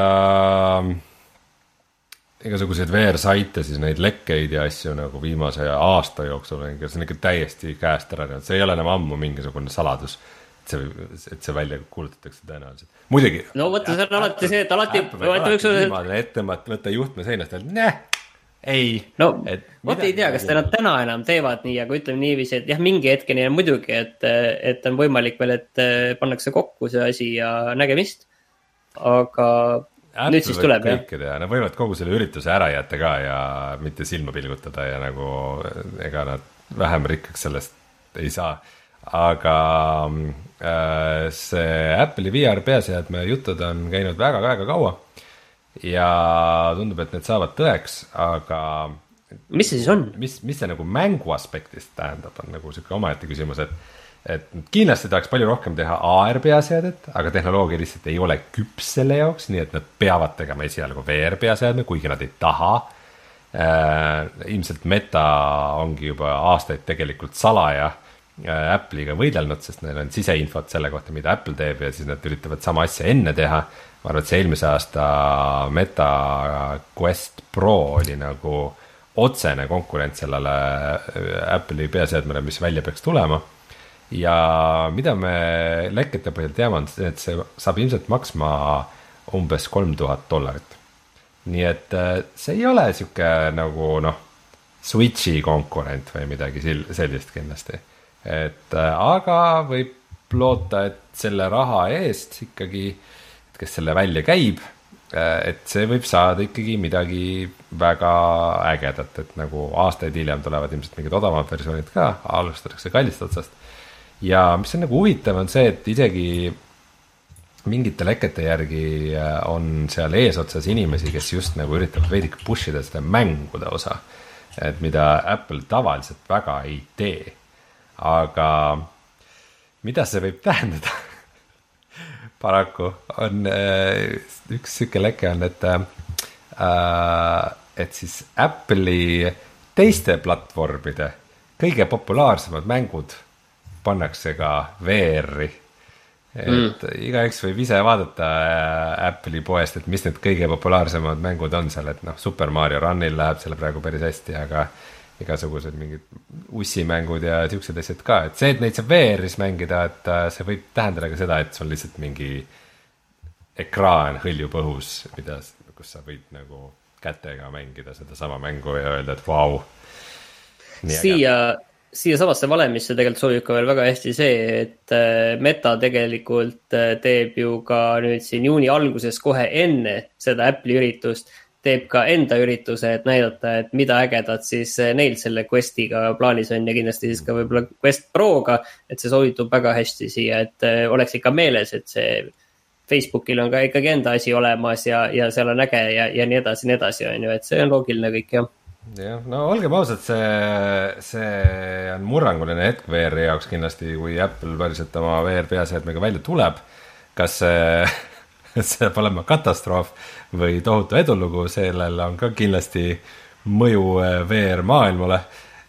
igasuguseid V R-saite, siis neid lekkeid ja asju nagu viimase aasta jooksul, see on ikka täiesti käest ära. See ei ole enam ammu mingisugune saladus, et see, et see välja kuulutatakse tõenäoliselt. Muidugi. No võtta, see on alati see, et alati... Viimane ettemat võtta juhtme seinast, et näh, ei. No, võt ei tea, kas te nad täna enam teevad nii, aga ütleme niiviisi, et jah, mingi hetkeni on muidugi, et, et on võimalik veel, et pannakse kokku see asi ja nägemist. Aga nüüd siis tuleb, jah. Teha. Nad võivad kogu selle ürituse ära jätta ka ja mitte silma pilgutada ja nagu ega nad vähem rikkaks sellest ei saa. Aga äh, see Apple'i V R peaseadme jutud on käinud väga-väga kaua ja tundub, et need saavad tõeks, aga mis see siis on? Mis, mis see nagu mängu aspektist tähendab, on nagu siuke omaette küsimus, et et kindlasti tahaks palju rohkem teha A R peaseadet, aga tehnoloogia lihtsalt ei ole küps selle jaoks, nii et nad peavad tegema esialgu V R peaseadme, kuigi nad ei taha. Äh, ilmselt Meta ongi juba aastaid tegelikult salaja äh, Apple'iga võidelnud, sest neil on siseinfot selle kohta, mida Apple teeb ja siis nad üritavad sama asja enne teha. Ma arvan, et see eelmise aasta Meta Quest Pro oli nagu otsene konkurent sellele Apple'i peaseadmele, mis välja peaks tulema. Ja mida me lekkete põhjal teame, on, et see saab ilmselt maksma umbes kolm tuhat dollarit. Nii et see ei ole siuke nagu noh, Switchi konkurent või midagi sellist kindlasti. Et, aga võib loota, et selle raha eest ikkagi, et kes selle välja käib, et see võib saada ikkagi midagi väga ägedat, et nagu aastaid hiljem tulevad ilmselt mingid odavamad versioonid ka, alustatakse kallist otsast. Ja mis on nagu huvitav on see, et isegi mingite lekete järgi on seal eesotsas inimesi, kes just nagu üritavad veidike pushida seda mängude osa, et mida Apple tavaliselt väga ei tee. Aga mida see võib tähendada? Paraku on üks süke leke on, et, et siis Apple'i teiste platvormide kõige populaarsemad mängud pannakse ka V R-i. Et mm. igaüks võib ise vaadata Apple'i poest, et mis need kõige populaarsemad mängud on seal, et noh, Super Mario Runil läheb selle praegu päris hästi, aga igasugused mingid ussimängud ja siuksed asjad ka. Et see, et neid saab V R-is mängida, et see võib tähendada ka seda, et sul lihtsalt mingi ekraan hõljub õhus, mida, kus sa võid nagu kätega mängida seda sama mängu ja öelda, et vau. Siia Siia samasse valemisse tegelikult sobib ka veel väga hästi see, et Meta tegelikult teeb ju ka nüüd siin juuni alguses kohe enne seda Apple'i üritust, teeb ka enda ürituse, et näidata, et mida ägedat siis neil selle Questiga plaanis on ja kindlasti siis ka võib-olla Quest Proga, et see sobitub väga hästi siia, et oleks ikka meeles, et see Facebookil on ka ikkagi enda asi olemas ja, ja seal on äge ja, ja nii edasi, nii edasi on ju, et see on loogiline kõik, jah. jah, no olgem ausad, see, see on murranguline hetk V R-i jaoks kindlasti, kui Apple päriselt oma V R peaseadmega välja tuleb. Kas see, see peab olema katastroof või tohutu edulugu, sellel on ka kindlasti mõju V R maailmale,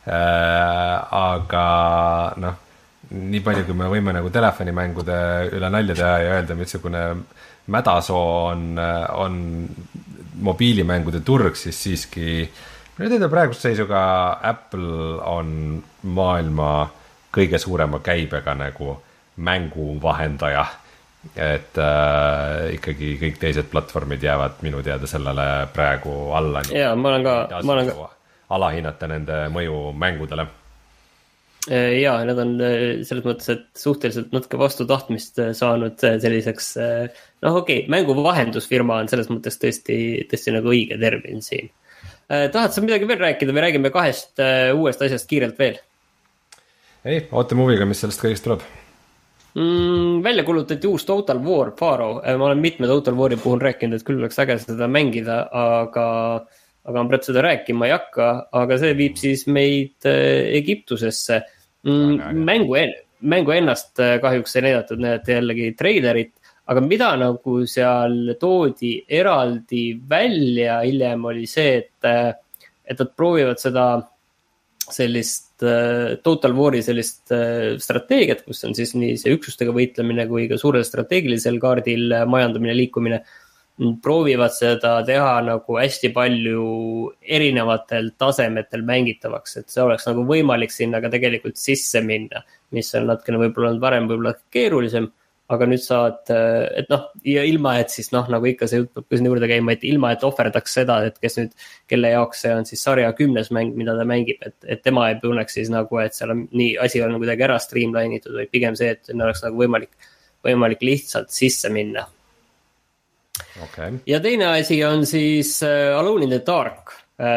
aga noh, nii palju, kui me võime nagu telefonimängude üle nalja teha ja öelda, missugune mädasoo on, on mobiilimängude turg, siis siiski nüüd teada praegust seisuga Apple on maailma kõige suurema käibega nagu mänguvahendaja, et äh, ikkagi kõik teised platvormid jäävad minu teada sellele praegu alla. Jaa, ma olen ka, ma olen ka alahinnata nende mõju mängudele. Jaa, need on selles mõttes, et suhteliselt natuke vastu tahtmist saanud selliseks, noh okei, okay, mänguvahendusfirma on selles mõttes tõesti, tõesti nagu õige termin siin. Tahad sa midagi veel rääkida või räägime kahest uuest asjast kiirelt veel? Ei, ootame huviga, mis sellest kõigest tuleb. Mm, välja kulutati uus Total War Pharo. Ma olen mitme Total War'i puhul rääkinud, et küll oleks äge seda mängida, aga, aga ma praegu seda rääkima ei hakka, aga see viib siis meid Egiptusesse. Mm, mängu, mängu ennast kahjuks ei näidatud, näidati jällegi treilerit, aga mida nagu seal toodi eraldi välja hiljem oli see, et, et nad proovivad seda sellist Total War'i sellist strateegiat, kus on siis nii see üksustega võitlemine kui ka suurel strateegilisel kaardil majandamine, liikumine, proovivad seda teha nagu hästi palju erinevatel tasemetel mängitavaks, et see oleks nagu võimalik sinna ka tegelikult sisse minna, mis on natukene võib-olla olnud varem võib-olla keerulisem. Aga nüüd saad, et noh, ja ilma, et siis noh, nagu ikka see jutt peab sinna juurde käima, et ilma, et ohverdaks seda, et kes nüüd, kelle jaoks see on siis sarja kümnes mäng, mida ta mängib, et, et tema ei tunneks siis nagu, et seal on nii, asi on kuidagi ära streamline'itud, või pigem see, et neil oleks nagu võimalik, võimalik lihtsalt sisse minna. okay. Ja teine asi on siis Alone in the Dark.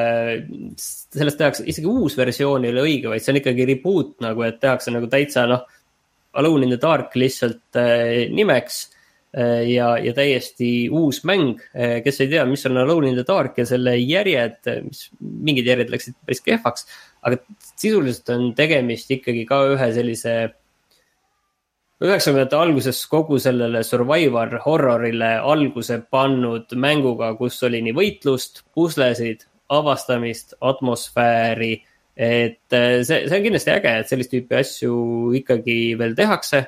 Sellest tehakse isegi uus versioon ei ole õige, vaid see on ikkagi reboot nagu, et tehakse nagu täitsa noh, Alone in the Dark lihtsalt nimeks ja, ja täiesti uus mäng, kes ei tea, mis on Alone in the Dark ja selle järjed, mis mingid järjed läksid päris kehvaks, aga sisuliselt on tegemist ikkagi ka ühe sellise üheksakümnendate alguses kogu sellele survivor horrorile alguse pannud mänguga, kus oli nii võitlust, puslesid, avastamist, atmosfääri, et see, see on kindlasti äge, et sellist tüüpi asju ikkagi veel tehakse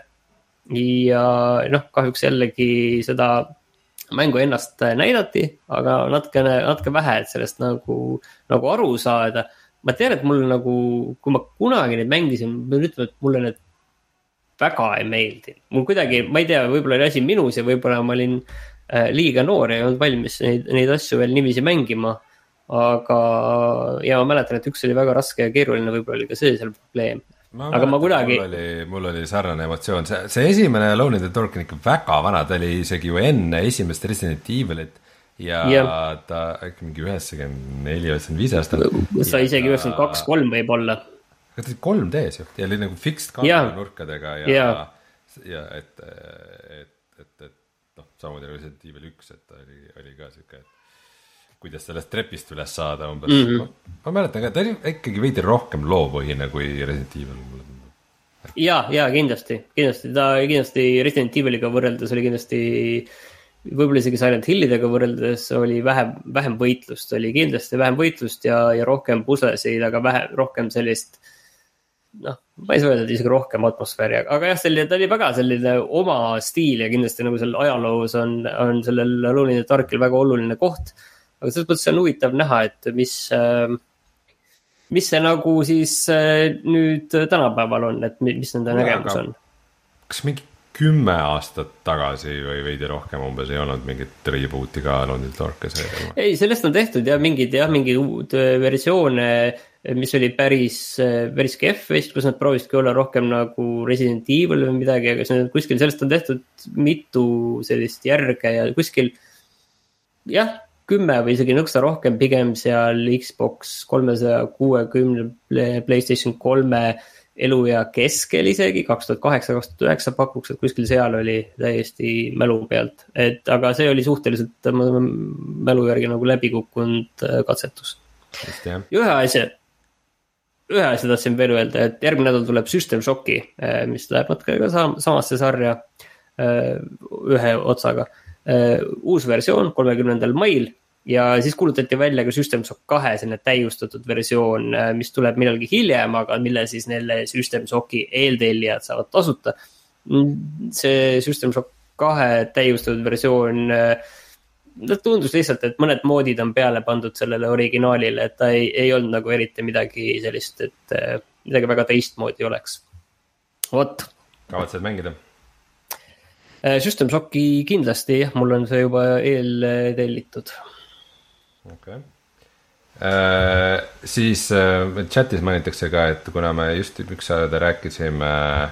ja noh, kahjuks jällegi seda mängu ennast näidati, aga natuke, natuke vähe, et sellest nagu, nagu aru saada. Ma tean, et mulle nagu, kui ma kunagi neid mängisin, ma ütlen, et mulle need väga ei meeldi. Mul kuidagi, ma ei tea, võib-olla oli asi minus ja võib-olla ma olin liiga noor ja ei olnud valmis neid, neid asju veel nimisi mängima. Aga ja ma mäletan, et üks oli väga raske ja keeruline, võib-olla oli ka see seal probleem. Ma aga mäletan, ma kuidagi... Mul oli, mul oli sarnane emotsioon. See, see esimene Alone in the Dark on ikka väga vana, ta oli isegi ju enne esimest Resident Evilit ja yeah. ta äkki mingi üheksakümmend neli, üheksakümmend viis aastal. Sa isegi üheksakümmend kaks kolm võib olla. Ta oli kolm D-s ju, ja oli nagu fixed kaamera nurkadega ja, ja, ja et, et, et, et noh, samamoodi nagu Resident Evil üks, et oli, oli ka siuke, et kuidas sellest trepist üles saada umbes. Mm-hmm. Ma, ma mäletan ka, ta oli ikkagi veidi rohkem loopõhine kui Resident Evil. Ja, ja kindlasti, kindlasti, ta kindlasti Resident Eviliga võrreldes oli kindlasti, võib-olla isegi Silent Hillidega võrreldes oli vähem, vähem võitlust, oli kindlasti vähem võitlust ja, ja rohkem puslesid, aga vähem, rohkem sellist, noh, ma ei saa öelda, et isegi rohkem atmosfääri, aga jah, selline, ta oli väga selline oma stiil ja kindlasti nagu seal ajaloos on, on sellel Alone in the Darkil väga oluline koht. Aga selles mõttes on huvitav näha, et mis, mis see nagu siis nüüd tänapäeval on, et mis nende nägemus on. Kas mingi kümme aastat tagasi või veidi rohkem umbes ei olnud mingit rebooti ka Alone in the Dark? Ei, sellest on tehtud jah, mingid, jah, mingi uud versioone, mis oli päris, päris kehv vist, kus nad proovisidki olla rohkem nagu Resident Evil või midagi, aga see, kuskil sellest on tehtud mitu sellist järge ja kuskil jah, kümme või isegi nõksta rohkem pigem seal Xbox kolmesaja kuuekümne PlayStation kolme eluea keskel isegi, kaks tuhat kaheksa kaks tuhat üheksa pakuks, et kuskil seal oli täiesti mälu pealt. Et, aga see oli suhteliselt mälu järgi nagu läbikukkunud katsetus. Just, jah. Ja ühe asja, ühe asja tahtsin veel öelda, et järgmine nädal tuleb System Shocki, mis läheb natuke ka samasse sarja ühe otsaga. Uus versioon kolmekümnendal mail ja siis kuulutati välja ka System Shock kahe selline täiustatud versioon, mis tuleb millalgi hiljem, aga mille siis neile System Shocki eeltellijad saavad tasuta. See System Shock kahe täiustatud versioon tundus lihtsalt, et mõned moodid on peale pandud sellele originaalile, et ta ei, ei olnud nagu eriti midagi sellist, et midagi väga teistmoodi oleks. Vot. Kavatsed mängida? System Shocki kindlasti, jah, mul on see juba eel tellitud. Okay. Äh, siis äh, chatis mainitakse ka, et kuna me just üks saada rääkisime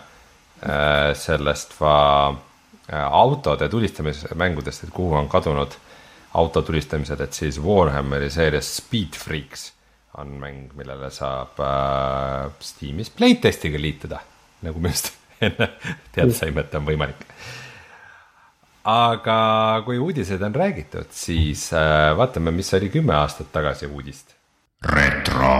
äh, sellest va, äh, autode tulistamismängudest, et kuhu on kadunud autotulistamised, et siis Warhammeri seerias Speed Freaks on mäng, millele saab äh, Steamis playtestiga liituda, nagu minust enne tead saime, et on võimalik. Aga kui uudised on räägitud, siis äh, vaatame, mis oli kümme aastat tagasi uudist. Retro.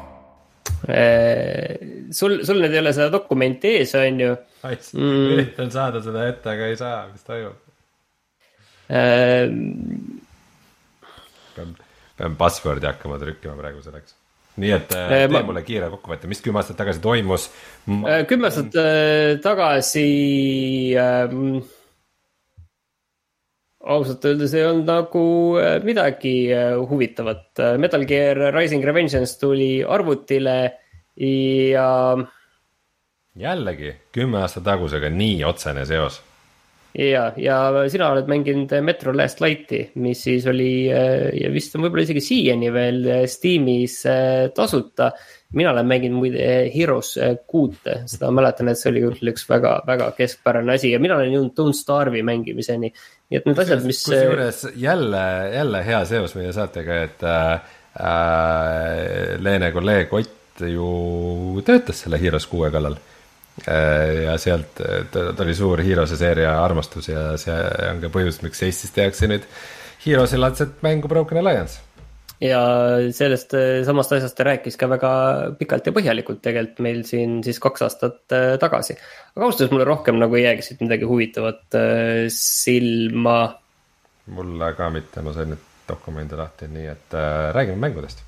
Sul, sul nüüd ei ole seda dokumenti ees, on ju? Ais, mm. üritan saada seda ette, aga ei saa, mis toimub? Ähm... Pean, pean passwordi hakkama trükkima praegu selleks. Nii et äh, tee ma... mulle kiire kokkuvõtte, mis kümme aastat tagasi toimus? Ma... Kümme aastat äh, tagasi... Äh, ausalt öeldes ei olnud nagu midagi huvitavat. Metal Gear Rising Revengeance tuli arvutile ja... Jällegi, kümme aasta tagusega nii otsene seos. ja, ja sina oled mänginud Metro Last Lighti, mis siis oli ja vist on võib-olla isegi siiani veel Steamis tasuta. Mina olen mänginud muide Heroes kuute, seda mäletan, et see oli küll üks väga, väga keskpärane asi ja mina olen jõudnud Don't Starve'i mängimiseni. Nii et need asjad, mis... Kusjuures jälle, jälle hea seos meie saatega, et äh, Leene kolleeg Ott ju töötas selle Heroes kuue kallal. Ja sealt ta oli suur Heroes'e seeria armastus ja see on ka põhjus, miks Eestis tehakse nüüd Heroes'e laadset mängu Broken Alliance. Ja sellest samast asjast ta rääkis ka väga pikalt ja põhjalikult tegelikult meil siin siis kaks aastat tagasi. Aga austus mulle rohkem nagu ei jäägi siit midagi huvitavat silma. Mulle ka mitte, ma sain nüüd dokumendi lahti, nii et äh, räägime mängudest.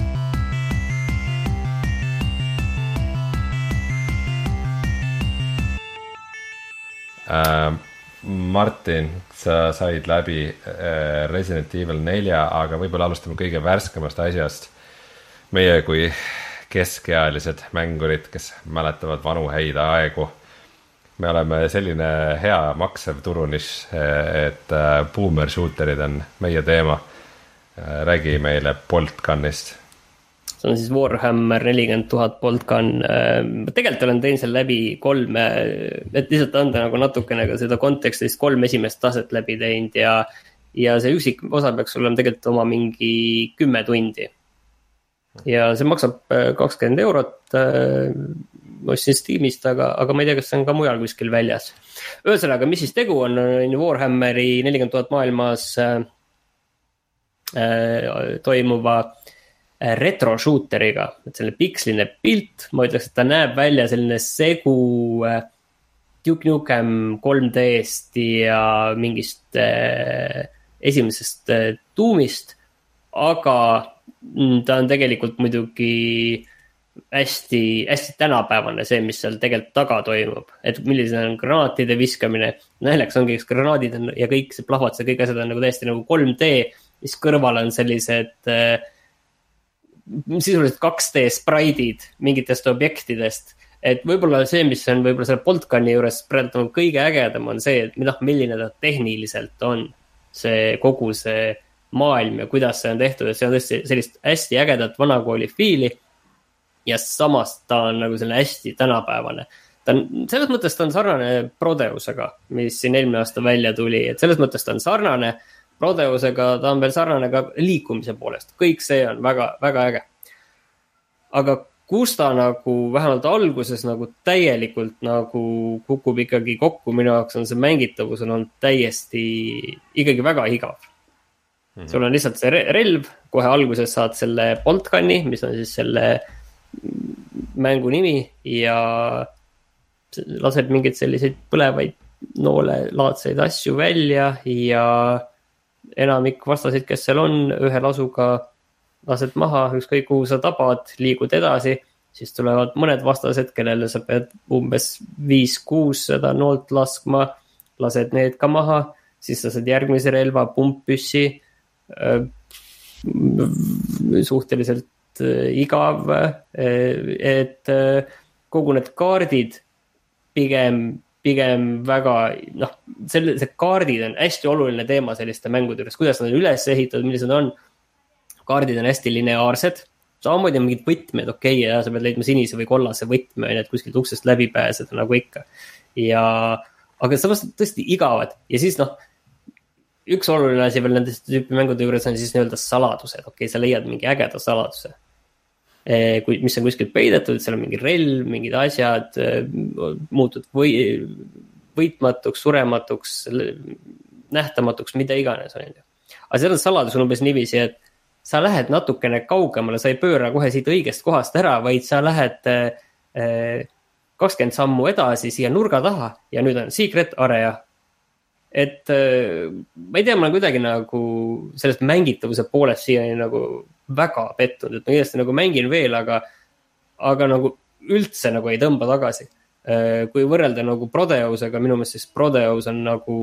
Uh, Martin, sa said läbi uh, Resident Evil nelja, aga võib-olla alustame kõige värskemast asjast. Meie kui keskealised mängurid, kes mäletavad vanu häid aegu. Me oleme selline hea maksev turuniš, et uh, boomer shooterid on meie teema. Uh, räägi meile Bolt Gunist. See on siis Warhammer nelikümmend tuhat Bolt Gun. Tegelikult olen teinud seal läbi kolme, et lihtsalt anda nagu natukene ka seda kontekstist kolm esimest taset läbi teinud ja, ja see üksik osa peaks olema tegelikult oma mingi kümme tundi. Ja see maksab kakskümmend eurot, ma ostsin Steamist, aga, aga ma ei tea, kas see on ka mujal kuskil väljas. Ühesõnaga, mis siis tegu on, on Warhammeri nelikümmend tuhat maailmas äh, toimuva retro shooteriga, et selline piksline pilt, ma ütleks, et ta näeb välja selline segu Duke Nukem kolm D-st ja mingist äh, esimesest äh, tuumist, aga ta on tegelikult muidugi hästi, hästi tänapäevane see, mis seal tegelikult taga toimub, et millised on granaatide viskamine, näljaks ongi, eks granaadid on ja kõik see plahvatus ja kõik asjad on nagu täiesti nagu kolm D, mis kõrval on sellised äh, sisuliselt kaks D spraidid mingitest objektidest, et võib-olla see, mis on võib-olla selle Bolt Guni juures praegu kõige ägedam on see, et noh, milline ta tehniliselt on, see kogu see maailm ja kuidas see on tehtud, et see on tõesti sellist hästi ägedat vanakooli fiili ja samas ta on nagu selline hästi tänapäevane. Ta on, selles mõttes ta on sarnane Prodeusega, mis siin eelmine aasta välja tuli, et selles mõttes ta on sarnane Prodeusega, ta on veel sarnane ka liikumise poolest. Kõik see on väga, väga äge. Aga kus ta nagu vähemalt alguses nagu täielikult nagu kukub ikkagi kokku, minu jaoks on see mängitavus on olnud täiesti ikkagi väga igav. Mm-hmm. Sul on lihtsalt see relv, kohe alguses saad selle Bolt Guni, mis on siis selle mängu nimi ja lased mingeid selliseid põlevaid noole laadseid asju välja ja enamik vastasid, kes seal on, ühe lasuga lased maha, ükskõik kuhu sa tabad, liigud edasi, siis tulevad mõned vastased, kellele sa pead umbes viis kuus seda noolt laskma, lased need ka maha, siis lased järgmise relva, pumppüssi, suhteliselt igav, et kogu need kaardid pigem pigem väga, noh, selle, see kaardid on hästi oluline teema selliste mängude juures, kuidas nad on üles ehitatud, millised on, kaardid on hästi lineaarsed, samamoodi on mingid võtmed, okei, okay, ja sa pead leidma sinise või kollase võtme, et kuskilt uksest läbi pääseda nagu ikka, ja, aga samas tõesti igavad, ja siis noh, üks oluline asi veel nendest tüüpi mängude juures on siis nii-öelda saladused, okei okay,, sa leiad mingi ägeda saladuse, Kui, mis on kuskilt peidetud, seal on mingi relv, mingid asjad, muutud või, võitmatuks, surematuks, nähtamatuks, mida iganes. Aga seal on saladus on umbes niiviisi, et sa lähed natukene kaugemale, sa ei pööra kohe siit õigest kohast ära, vaid sa lähed kakskümmend sammu edasi siia nurga taha ja nüüd on secret area. Et ma ei tea, ma olen kuidagi nagu sellest mängitavuse poolest siiani nagu väga pettunud, et ma kindlasti nagu mängin veel, aga, aga nagu üldse nagu ei tõmba tagasi. Kui võrrelda nagu Prodeusega, minu meelest siis Prodeus on nagu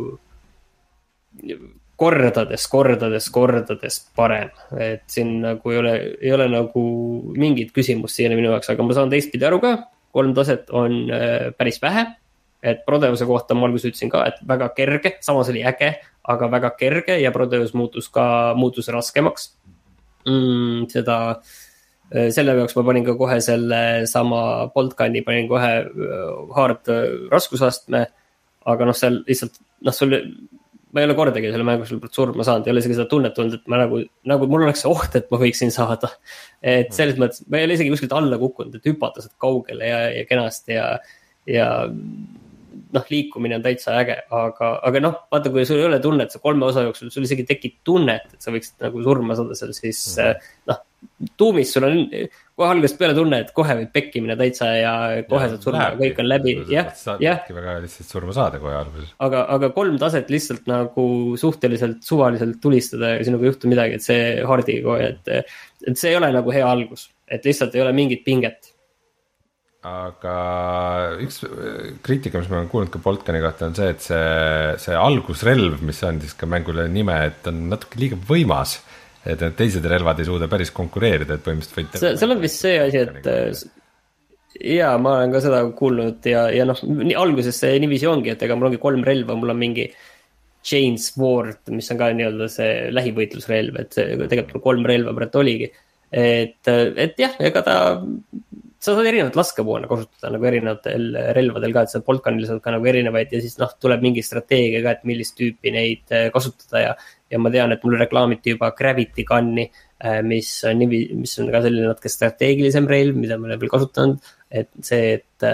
kordades, kordades, kordades parem. Et siin nagu ei ole, ei ole nagu mingit küsimust siiani minu jaoks, aga ma saan teistpidi aru ka, kolm taset on päris vähe et Proteuse kohta ma alguses ütlesin ka, et väga kerge, samas oli äge, aga väga kerge ja Proteus muutus ka, muutus raskemaks mm,. Seda, selle jaoks ma panin ka kohe selle sama Boltkani, panin kohe hard raskusastme, aga noh, seal lihtsalt, noh, sul, ma ei ole kordagi selle mängu sul surma saanud, ei ole isegi seda tunnet tulnud, et ma nagu, nagu mul oleks see oht, et ma võiksin saada. Et selles mõttes, ma ei ole isegi kuskilt alla kukkunud, et hüpata sealt kaugele ja, ja kenasti ja, ja noh, liikumine on täitsa äge, aga, aga noh, vaata, kui sul ei ole tunnet, see kolme osa jooksul, sul isegi tekib tunnet, et sa võiksid nagu surma saada seal, siis mm. noh, tuumis sul on kohe algusest peale tunne, et kohe võib pekkimine täitsa ja kohe saad surma, kõik on läbi. Jah, jah. Väga lihtsalt surma saada kohe alguses. Aga, aga kolm taset lihtsalt nagu suhteliselt suvaliselt tulistada ja sinuga juhtu midagi, et see hardi kohe, et, et see ei ole nagu hea algus, et lihtsalt ei ole mingit pinget. Aga üks kriitika, mis ma olen kuulnud ka Boltkani kohta, on see, et see, see algusrelv, mis andis ka mängule nime, et on natuke liiga võimas. Et need teised relvad ei suuda päris konkureerida, et põhimõtteliselt võite... Seal on vist see asi, et jaa, ma olen ka seda kuulnud ja, ja noh, alguses see niiviisi ongi, et ega mul ongi kolm relva, mul on mingi Chainsword, mis on ka nii-öelda see lähivõitlusrelv, et see tegelikult kolm relva praegu oligi. Et, et jah, ega ta... Sa saad erinevat laskemoona kasutada nagu erinevatel relvadel ka, et sa Boltkanil saad ka nagu erinevaid ja siis noh, tuleb mingi strateegia ka, et millist tüüpi neid kasutada ja, ja ma tean, et mul reklaamiti juba Gravity Gunni, mis on, mis on ka selline natuke strateegilisem relv, mida ma olen veel kasutanud, et see, et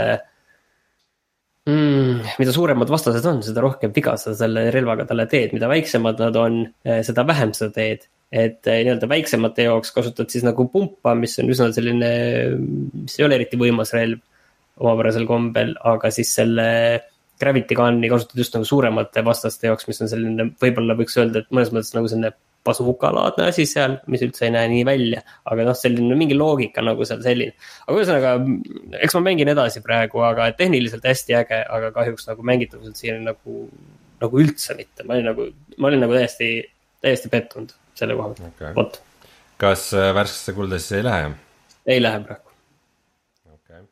mm, mida suuremad vastased on, seda rohkem viga sa selle relvaga talle teed, mida väiksemad nad on, seda vähem sa teed. Et nii-öelda väiksemate jaoks kasutad siis nagu pumpa, mis on üsna selline, mis ei ole eriti võimas relv omapärasel kombel, aga siis selle Gravity Gunni kasutad just nagu suuremate vastaste jaoks, mis on selline, võib-olla võiks öelda, et mõnes mõttes nagu selline bazooka-laadne asi seal, mis üldse ei näe nii välja, aga noh, selline mingi loogika nagu seal selline. Aga ühesõnaga, eks ma mängin edasi praegu, aga tehniliselt hästi äge, aga kahjuks nagu mängitavuselt siin nagu, nagu üldse mitte. Ma olin nagu, ma olin nagu täiesti, täiesti pettunud selle koha. Okay. Vot. Kas värskesse kulda siis ei lähe? Ei lähe praegu. Okay.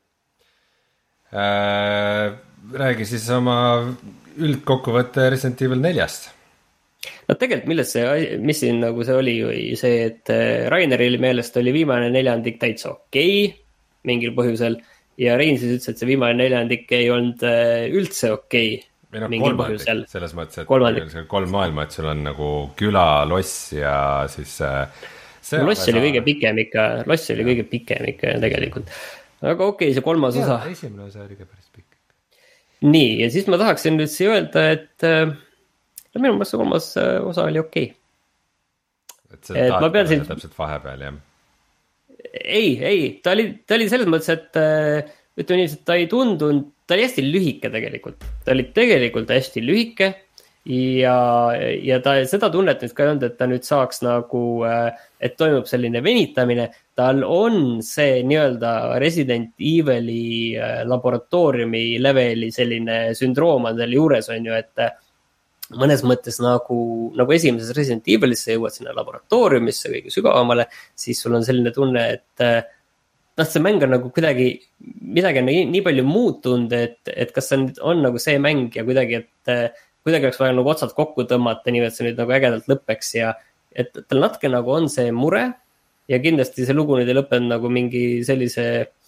Äh, räägi siis oma üldkokkuvõtte Resident Evil neljast. No tegelikult milles see, mis siin nagu see oli, või see, et Raineril meelest oli viimane neljandik täitsa okei okay, mingil põhjusel ja Rein siis ütles, et see viimane neljandik ei olnud üldse okei okay. No, kolmandik, selles mõttes, et kolmandik. Kolm maailma, et sul on nagu küla, loss ja siis see no, loss oli saa... kõige pikem ikka, loss oli ja. kõige pikem ikka tegelikult. Aga okei, okay, see kolmas ja, osa. Esimene osa oli ka päris pikk. Nii, ja siis ma tahaksin nüüd siia öelda, et no, minu mõttes kolmas osa oli okei okay.. Et see et ma pean siin... täpselt vahepeal, jah? Ei, ei, ta oli, ta oli selles mõttes, et ütleme nii, et ta ei tundunud, ta oli hästi lühike tegelikult. Ta oli tegelikult hästi lühike ja, ja ta seda tunnet nüüd ka ei olnud, et ta nüüd saaks nagu, et toimub selline venitamine. Tal on see nii-öelda Resident Evili laboratooriumi leveli selline sündroom on selle juures on ju, et mõnes mõttes nagu, nagu esimeses Resident Evilis sa jõuad sinna laboratooriumisse kõige sügavamale, siis sul on selline tunne, et noh, see mäng on nagu kuidagi, midagi on nii, nii palju muutunud, et, et kas see on, on nagu see mäng ja kuidagi, et kuidagi oleks vaja nagu otsad kokku tõmmata, nii et see nüüd nagu ägedalt lõppeks ja et tal natuke nagu on see mure ja kindlasti see lugu nüüd ei lõppenud nagu mingi sellise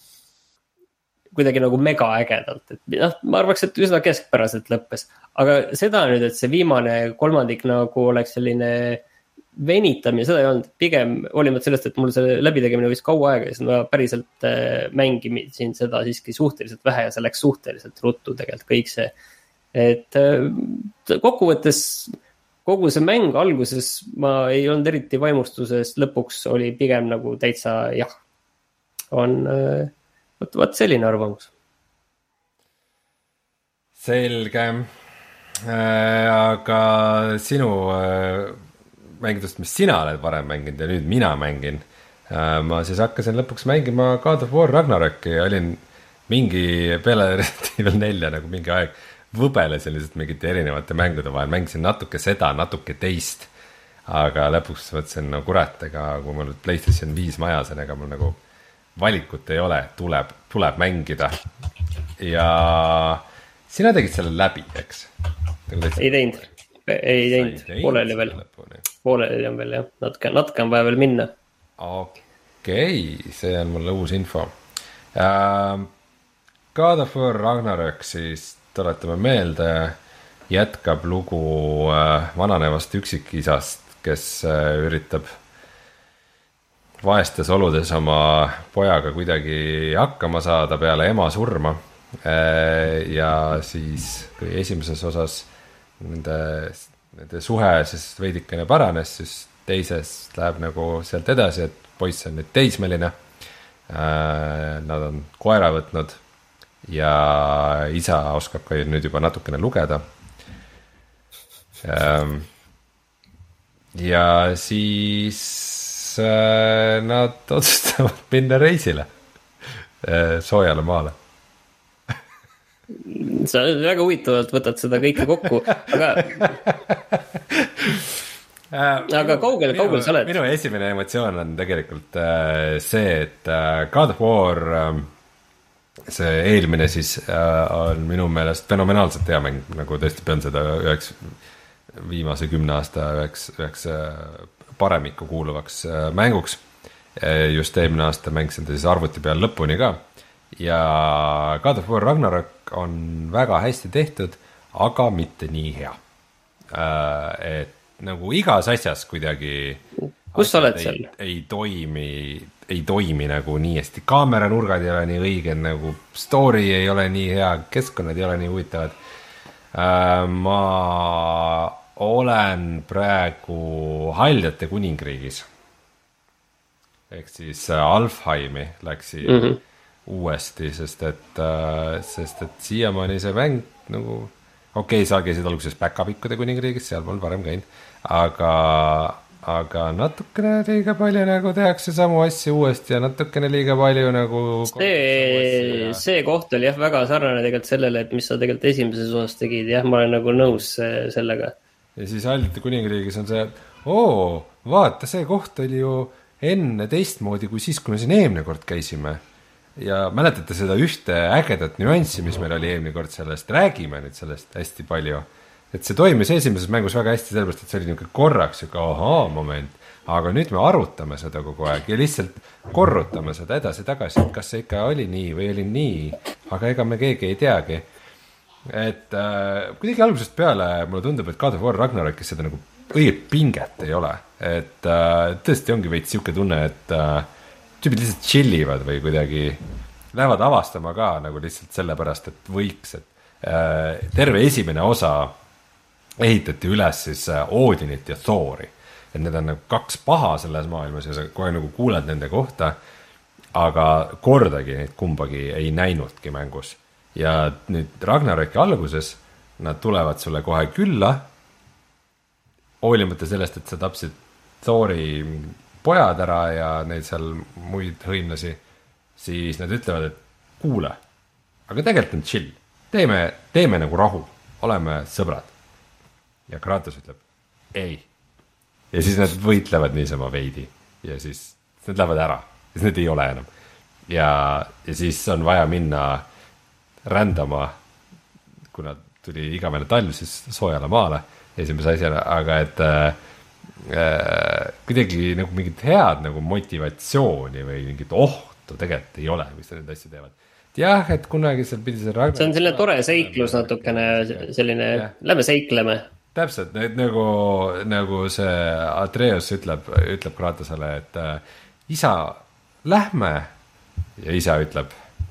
kuidagi nagu mega ägedalt, et noh, ma arvaks, et üsna keskpäraselt lõppes, aga seda nüüd, et see viimane kolmandik nagu oleks selline venitamine, seda ei olnud, pigem olimata sellest, et mul see läbitegemine võis kaua aega ja siis ma päriselt mängisin seda siiski suhteliselt vähe ja see läks suhteliselt ruttu tegelikult kõik see, et kokkuvõttes kogu see mäng alguses ma ei olnud eriti vaimustuses, lõpuks oli pigem nagu täitsa jah, on võt, võt selline arvamus. Selge, äh, aga sinu äh... mängidust, mis sina oled varem mänginud ja nüüd mina mängin. Ma siis hakkasin lõpuks mängima God of War Ragnaröki ja olin mingi peale Resident Evil nelja nagu mingi aeg võbelesin lihtsalt mingite erinevate mängude vahel. Mängisin natuke seda, natuke teist. Aga lõpuks mõtlesin, no kurat, ega kui mul PlayStation viis majas on, ega mul nagu valikut ei ole, tuleb, tuleb mängida. Ja, sina tegid selle läbi, eks? Ei teinud, ei teinud, pooleli veel, pooleli on veel jah, natuke, natuke on vaja veel minna. Okei, okay, see on mulle uus info. uh, God of War Ragnarök siis tuletame meelde, jätkab lugu uh, vananevast üksikisast, kes uh, üritab vaestes oludes oma pojaga kuidagi hakkama saada peale ema surma. Ja siis, kui esimeses osas nende, nende suhe siis veidikene paranes, siis teises läheb nagu sealt edasi, et poiss on nüüd teismeline. Nad on koera võtnud ja isa oskab ka nüüd juba natukene lugeda. Ja siis nad otsustavad minna reisile soojale maale. Sa väga huvitavalt võtad seda kõike kokku, aga aga kaugel, kaugel sa oled? Minu esimene emotsioon on tegelikult see, et God of War, see eelmine siis on minu meelest fenomenaalselt hea mäng, nagu tõesti pean seda üheks viimase kümne aasta üheks, üheks paremikku kuuluvaks mänguks. Just eelmine aasta mängisin ta siis arvuti peal lõpuni ka. Ja God of War Ragnarök on väga hästi tehtud, aga mitte nii hea. Et nagu igas asjas kuidagi kus sa oled seal? Ei, ei toimi, ei toimi nagu nii hästi. Kaameranurgad ei ole nii õige, nagu story ei ole nii hea, keskkonnad ei ole nii huvitavad. Ma olen praegu Haljate kuningriigis. Ehk siis Alfheimi läksi mm-hmm. uuesti, sest et, sest et siiamaani see mäng nagu, okei, okay, sa käisid alguses Päkapikkude kuningriigis, seal polnud varem käinud, aga, aga natukene liiga palju nagu tehakse samu asju uuesti ja natukene liiga palju nagu see, see koht oli jah väga sarnane tegelikult sellele, et mis sa tegelikult esimeses osas tegid, jah, ma olen nagu nõus sellega. Ja siis Haljate kuningriigis on see, et oo, vaata, see koht oli ju enne teistmoodi kui siis, kui me siin eelmine kord käisime. Ja mäletate seda ühte ägedat nüanssi, mis meil oli eelmine kord sellest, räägime nüüd sellest hästi palju. Et see toimis esimeses mängus väga hästi sellepärast, et see oli niisugune korraks niisugune ahaa moment, aga nüüd me arutame seda kogu aeg ja lihtsalt korrutame seda edasi tagasi, et kas see ikka oli nii või oli nii, aga ega me keegi ei teagi. Et äh, kuidagi algusest peale mulle tundub, et God of War Ragnarökis seda nagu õiget pinget ei ole. Et äh, tõesti ongi veits siuke tunne, et äh, tüübid lihtsalt chillivad või kuidagi lähevad avastama ka nagu lihtsalt sellepärast, et võiks, et äh, terve esimene osa ehitati üles siis äh, Odinit ja Thori. Et need on nagu kaks paha selles maailmas ja sa kohe nagu kuuled nende kohta, aga kordagi neid kumbagi ei näinudki mängus. Ja nüüd Ragnaröki alguses nad tulevad sulle kohe külla, hoolimata sellest, et sa tapsid Thori pojad ära ja neid seal muid hõimlasi, siis nad ütlevad, et kuule, aga tegelikult on chill. Teeme, teeme nagu rahu, oleme sõbrad. Ja Kratos ütleb, ei. Ja siis nad võitlevad niisama veidi ja siis nad lähevad ära, siis nad ei ole enam. Ja, ja siis on vaja minna rändama, kuna tuli igavene talv, siis soojale maale esimese asjana, aga et äh, kuidagi nagu mingit head nagu motivatsiooni või mingit ohtu tegelikult ei ole, mis need asju teevad. Jah, et kunagi seal pidi see Ragnar... See on selline tore seiklus natukene, selline, ja. Lähme seikleme. Täpselt, nagu, nagu see Atreus ütleb, ütleb Kratosele, et äh, isa, lähme, ja isa ütleb,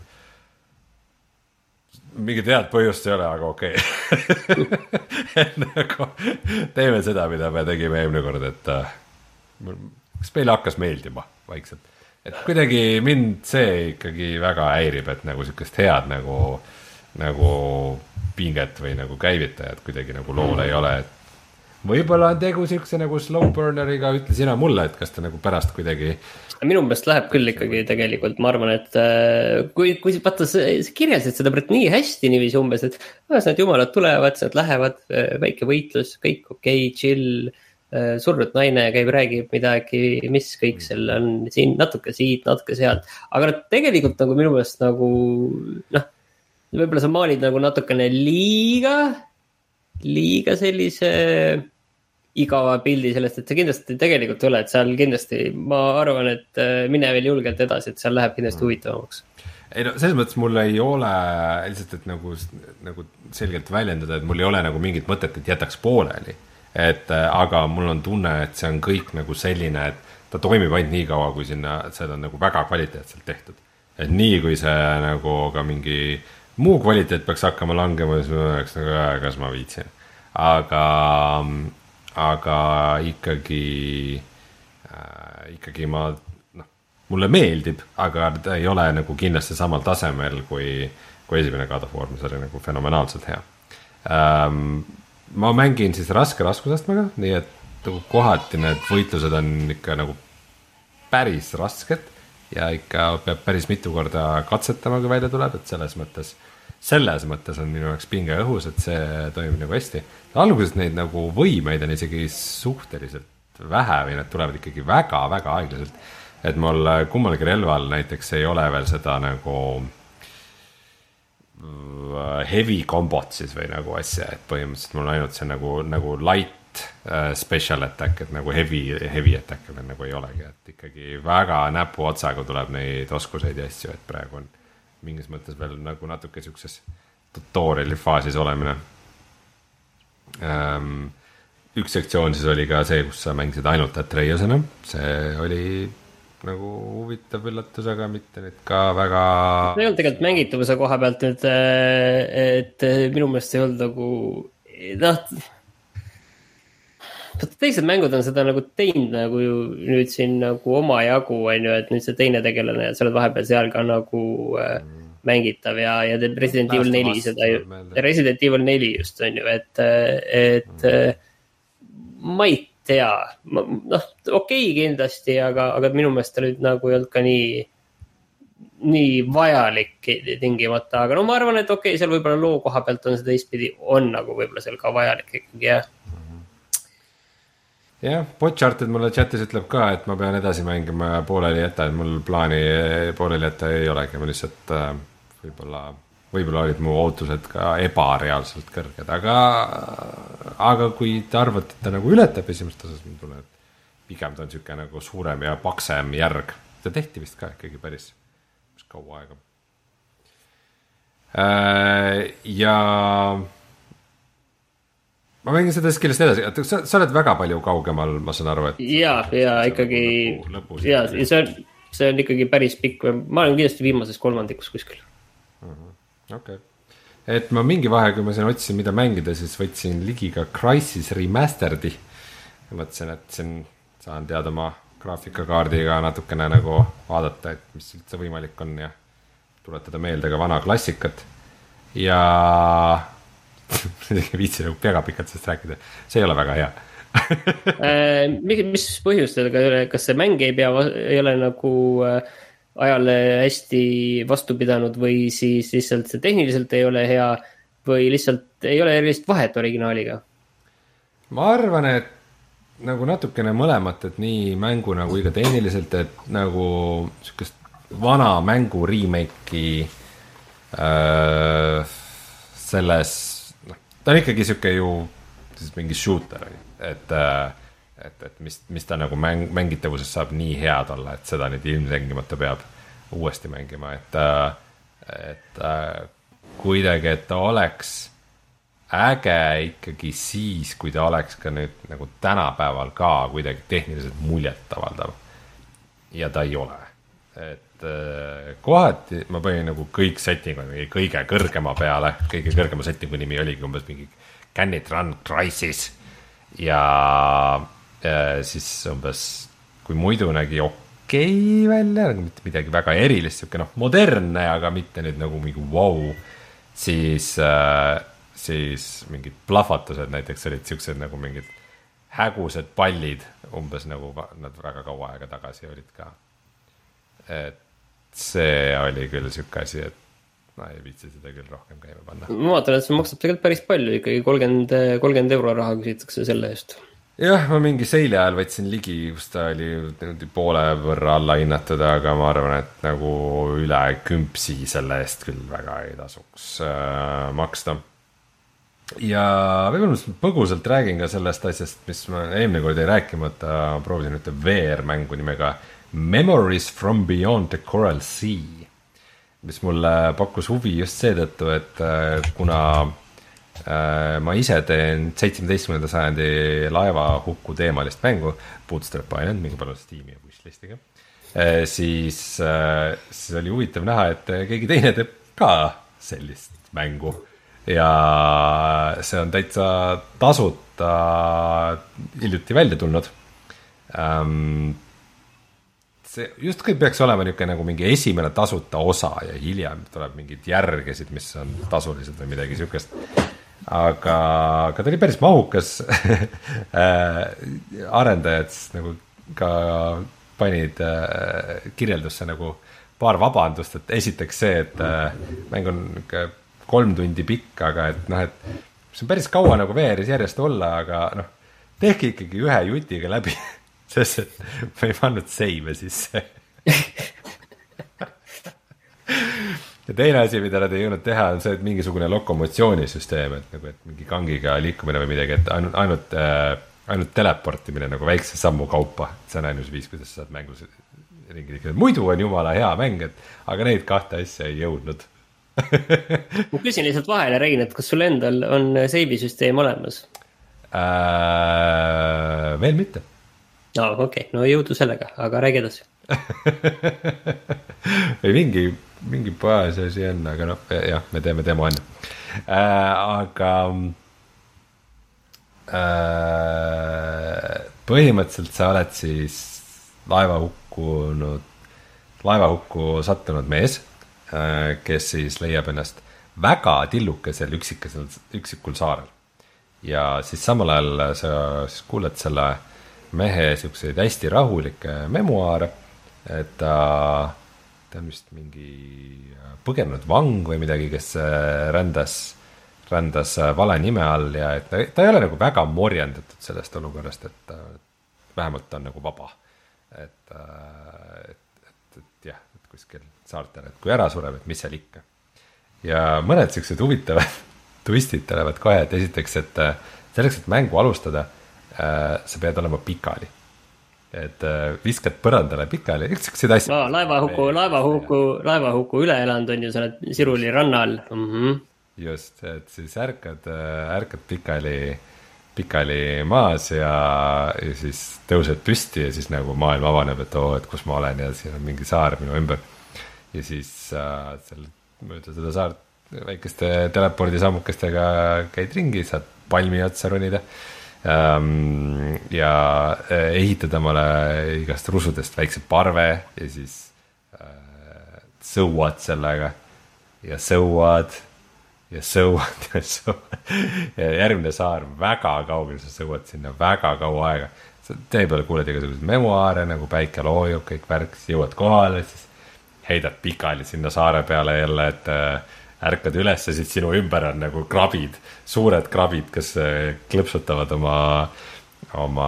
mingit head põhjust ei ole, aga okei. Okay. Nagu, teeme seda, mida me tegime eelmine kord, et äh, kas meile hakkas meeldima vaikselt. Et kuidagi mind see ikkagi väga häirib, et nagu sükest head nagu, nagu pinget või nagu käivitajad kuidagi nagu lool ei ole. Et võib-olla on tegu sükse nagu slow burneriga, ütle sina mulle, et kas ta nagu pärast kuidagi... Minu meelest läheb küll ikkagi tegelikult, ma arvan, et kui, kui vaata, sa kirjeldasid seda praegu nii hästi niiviisi umbes, et as need jumalad tulevad, sealt lähevad, väike võitlus, kõik okei, okay, chill, surnud naine käib, räägib midagi, mis kõik seal on siin, natuke siit, natuke sealt, aga tegelikult nagu minu meelest nagu, noh, võib-olla sa maalid nagu natukene liiga, liiga sellise igava pildi sellest, et see kindlasti tegelikult ei ole, et seal kindlasti ma arvan, et mine veel julgelt edasi, et seal läheb kindlasti huvitavamaks. Ei no, selles mõttes mul ei ole lihtsalt, et nagu, nagu selgelt väljendada, et mul ei ole nagu mingit mõtet, et jätaks pooleli. Et, aga mul on tunne, et see on kõik nagu selline, et ta toimib ainult nii kaua, kui sinna, et see on nagu väga kvaliteetselt tehtud. Et nii, kui see nagu ka mingi muu kvaliteet peaks hakkama langema, siis ma oleks nagu, kas ma viitsin. Aga, aga ikkagi, äh, ikkagi ma, noh, mulle meeldib, aga ta ei ole nagu kindlasti samal tasemel kui, kui esimene God of War, mis oli nagu fenomenaalselt hea. Ähm, ma mängin siis raske raskusastmega, nii et kohati need võitlused on ikka nagu päris rasked ja ikka peab päris mitu korda katsetama, kui välja tuleb, et selles mõttes, selles mõttes on minu jaoks pinge õhus, et see toimib nagu hästi. Alguses neid nagu võimeid on isegi suhteliselt vähe või need tulevad ikkagi väga-väga aeglaselt, et mul kummalgi relval näiteks ei ole veel seda nagu heavy kombot siis või nagu asja, et põhimõtteliselt mul ainult see nagu, nagu light uh, special attack, et nagu heavy, heavy attack nagu ei olegi, et ikkagi väga näpu otsaga tuleb neid oskuseid ja asju, et praegu on mingis mõttes veel nagu natuke siukses tutoriali faasis olemine. Um, üks sektsioon siis oli ka see, kus sa mängisid ainult Atreusena, see oli nagu huvitav üllatus, aga mitte nüüd ka väga... See ei olnud tegelikult mängitavuse koha pealt nüüd, et minu meelest ei olnud nagu... noh, teised mängud on seda nagu teinud nagu nüüd siin nagu oma jagu, on ju, et nüüd see teine tegelane, et sa oled vahepeal seal ka nagu mm. mängitav ja, ja Resident Evil neli seda ju, Resident Evil neli just on ju, et, et mm. ma ei tea, noh, okei okay, kindlasti, aga, aga minu meelest ta nüüd nagu ei olnud ka nii, nii vajalik tingimata, aga no ma arvan, et okei okay,, seal võib-olla loo koha pealt on seda teistpidi, on nagu võib-olla seal ka vajalik ikkagi, jah. Jah, Botcharted mulle chatis ütleb ka, et ma pean edasi mängima ja pooleli jätta, et mul plaani pooleli jätta ei olegi, ma lihtsalt võib-olla... võib-olla olid mu ootused ka ebareaalselt kõrged, aga, aga kui te arvate, et ta nagu ületab esimest osas, ma tunnen, et pigem ta on siuke nagu suurem ja paksem järg. Ta tehti vist ka ikkagi päris, päris kaua aega. Ja ma mängin seda skillist edasi, sa, sa oled väga palju kaugemal, ma saan aru, et... Ja, ja ikkagi, lõpu, lõpu ja, ja see, on, see on ikkagi päris pikk, ma olen kindlasti viimases kolmandikus kuskil. Uh-huh. Okei. Okay. Et ma mingi vahe, kui ma siin otsisin, mida mängida, siis võtsin ligi ka Crysis Remasteredi. Ja mõtlesin, et siin saan teada oma graafikakaardiga natukene nagu vaadata, et mis üldse võimalik on ja tuletada meelde ka vana klassikat. Ja viitsin nagu peaga pikalt sellest rääkida. See ei ole väga hea. Mis põhjustel, kas see mäng ei pea, ei ole nagu... ajale hästi vastu pidanud või siis lihtsalt see tehniliselt ei ole hea või lihtsalt ei ole erilist vahet originaaliga? Ma arvan, et nagu natukene mõlemat, et nii mängu nagu iga tehniliselt, et nagu sükest vana mängu remake'i äh, selles, noh, ta on ikkagi süke ju mingi shooter, et äh, et, et mis, mis ta nagu mäng, mängitavuses saab nii head olla, et seda nüüd ilmsengimata peab uuesti mängima, et, et kuidagi, et ta oleks äge ikkagi siis, kui ta oleks ka nüüd nagu tänapäeval ka kuidagi tehniliselt muljet avaldav. Ja ta ei ole. Et kohati ma panin nagu kõik settingu kõige kõrgema peale, kõige kõrgema settingu nimi oligi umbes mingi Can it run Crysis ja Ja siis umbes, kui muidu nägi okei välja, mitte midagi väga erilist, siuke noh, modernne, aga mitte nüüd nagu mingi wow, siis, äh, siis mingid plahvatused näiteks olid siuksed nagu mingid hägused pallid, umbes nagu nad väga kaua aega tagasi olid ka. Et see oli küll siuke asi, et ma ei viitsi seda küll rohkem käima panna. Ma vaatan, et see maksab tegelikult päris palju, ikkagi kolmkümmend, kolmkümmend euro raha küsitakse selle eest. jah, ma mingi seili ajal võtsin ligi, kus ta oli poole võrra alla hinnatud, aga ma arvan, et nagu üle kümpsi selle eest küll väga ei tasuks äh, maksta. Ja võib-olla põgusalt räägin ka sellest asjast, mis ma eelmine kord ei rääkimata, proovisin ühte V R-mängu nimega Memories from Beyond the Coral Sea, mis mulle pakkus huvi just seetõttu, et kuna ma ise teen seitsmeteistkümnenda sajandi laevahuku teemalist mängu, Bootstrap Island, mingi palju Steam'i ja Wishlistiga, siis, siis oli huvitav näha, et keegi teine teeb ka sellist mängu. Ja see on täitsa tasuta hiljuti välja tulnud. See justkui peaks olema niisugune nagu mingi esimene tasuta osa ja hiljem tuleb mingid järgesid, mis on tasulised või midagi niisugust. Aga, aga ta oli päris mahukas. Arendajad nagu ka panid kirjeldusse nagu paar vabandust, et esiteks see, et mäng on kolm tundi pikk, aga et noh, et see on päris kaua nagu V R-is järjest olla, aga noh, tehke ikkagi ühe jutiga läbi, sest et ma ei pannud save sisse. Ja teine asi, mida nad ei jõudnud teha, on see, et mingisugune lokomotsioonisüsteem, et nagu, et mingi kangiga liikumine või midagi, et ainult, ainult, ainult teleportimine nagu väikse sammu kaupa, see on ainus viis, kuidas sa saad mängus ringi liikuda. Muidu on jumala hea mäng, et aga neid kahte asja ei jõudnud. Ma küsin lihtsalt vahele, Rein, et kas sul endal on save süsteem olemas? Äh, veel mitte. No okei, okay. No jõudu sellega, aga räägi edasi. Või mingi, mingi paas asi on, aga noh, jah, me teeme demo enne. Äh, aga äh, põhimõtteliselt sa oled siis laeva hukkunud, laeva hukku sattunud mees, kes siis leiab ennast väga tillukesel üksikesel, üksikul saarel. Ja siis samal ajal sa siis kuuled selle mehe siukseid hästi rahulikke memuaare, et ta, ta on vist mingi põgenenud vang või midagi, kes rändas, rändas vale nime all ja et ta, ta ei ole nagu väga morjendatud sellest olukorrast, et ta, vähemalt ta on nagu vaba. Et, et, et, et jah, et kuskil saartel, et kui ära sureb, et mis seal ikka. Ja mõned sellised huvitavad twistid tulevad kohe, et esiteks, et selleks, et mängu alustada, sa pead olema pikali. Et viskad põrandale pikali, üks sellised asjad. No, laevahuku, laevahuku, laevahuku üle elanud on ju, sa oled Siruli rannal. Mm-hmm. Just, et siis ärkad, ärkad pikali, pikali maas ja, ja siis tõused püsti ja siis nagu maailm avaneb, et oo, et kus ma olen ja siin on mingi saar minu ümber. Ja siis äh, seal mööda seda saart väikeste telepordisammukestega käid ringi, saad palmi otsa ronida ähm, ja ehitad omale igast rusudest väikse parve ja siis äh, sõuad sellega ja sõuad ja sõuad ja sõuad ja järgmine saar väga kaugel, sa sõuad sinna väga kaua aega. Tee peale kuuled igasugused memuaare nagu päike loojub, kõik värk, siis jõuad kohale, siis heidad pikali sinna saare peale jälle, et ärkad üles ja siis sinu ümber on nagu krabid, suured krabid, kes klõpsutavad oma, oma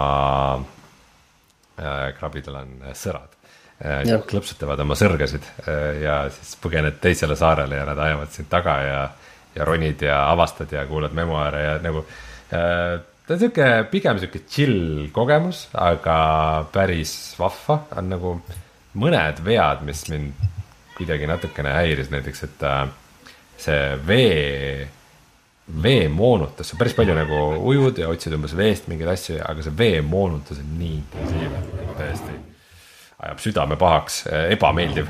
äh, krabidel on sõrad, äh, klõpsutavad oma sõrgasid äh, ja siis põgened teisele saarele ja nad ajavad sind taga ja, ja ronid ja avastad ja kuulad memuaare ja nagu äh, ta on siuke, pigem siuke chill kogemus, aga päris vahva on nagu mõned vead, mis mind kuidagi natukene häiris, näiteks, et see vee, vee moonutus, see päris palju nagu ujud ja otsid umbes veest mingeid asju, aga see vee moonutus on nii intensiivne, täiesti ajab südame pahaks, ebameeldiv.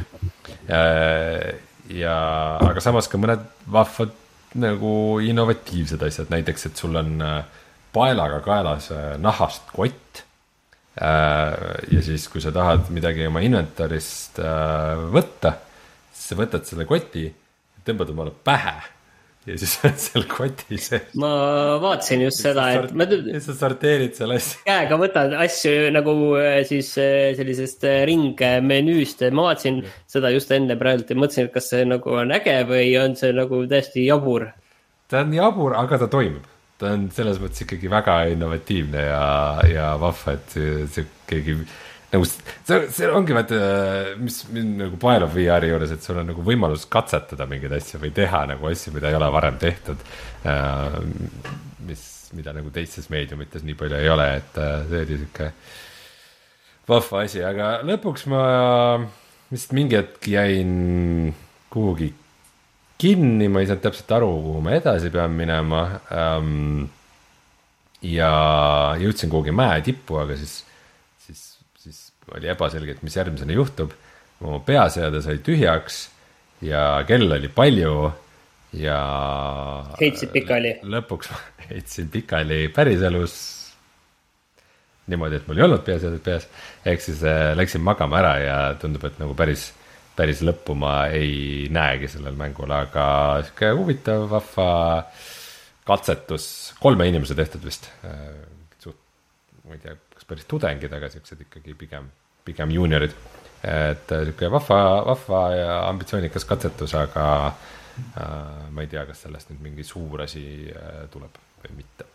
Ja, aga samas ka mõned vahvad nagu innovatiivsed asjad, näiteks, et sul on paelaga kaelas nahast kott, ja siis, kui sa tahad midagi oma inventarist võtta, siis sa võtad selle koti, tõmbad omale pähe ja siis oled selle koti see. Ma vaatasin just seda, et ma... ja sa sorteerid selle asja. Käega võtad asju nagu siis sellisest ringmenüüst. Ma vaatasin ja. Seda just enne praegu ja mõtlesin, et kas see nagu on äge või on see nagu täiesti jabur. Ta on jabur, aga ta toimib. ta on selles mõttes ikkagi väga innovatiivne ja, ja vahva, et see, see keegi nagu see, see ongi vaata, mis, mis nagu paelub V R-i juures, et sul on nagu võimalus katsetada mingeid asju või teha nagu asju, mida ei ole varem tehtud, mis, mida nagu teistes meediumites nii palju ei ole, et see oli siuke vahva asi, aga lõpuks ma vist mingi hetk jäin kuhugi kinni, ma ei saanud täpselt aru, kuhu ma edasi pean minema ähm, ja jõudsin kuhugi mäe tippu, aga siis, siis, siis oli ebaselge, et mis järgmisena juhtub. Mu peaseade sai tühjaks ja kell oli palju ja heitsid pikali. Lõpuks ma heitsin pikali päriselus niimoodi, et mul ei olnud peaseadet peas, ehk siis äh, läksin magama ära ja tundub, et nagu päris päris lõppu ma ei näegi sellel mängul, aga siuke huvitav, vahva katsetus, kolme inimese tehtud vist, suht, ma ei tea, kas päris tudengid, aga siuksed ikkagi pigem, pigem juuniorid, et siuke vahva, vahva ja ambitsioonikas katsetus, aga äh, ma ei tea, kas sellest nüüd mingi suur asi äh, tuleb või mitte.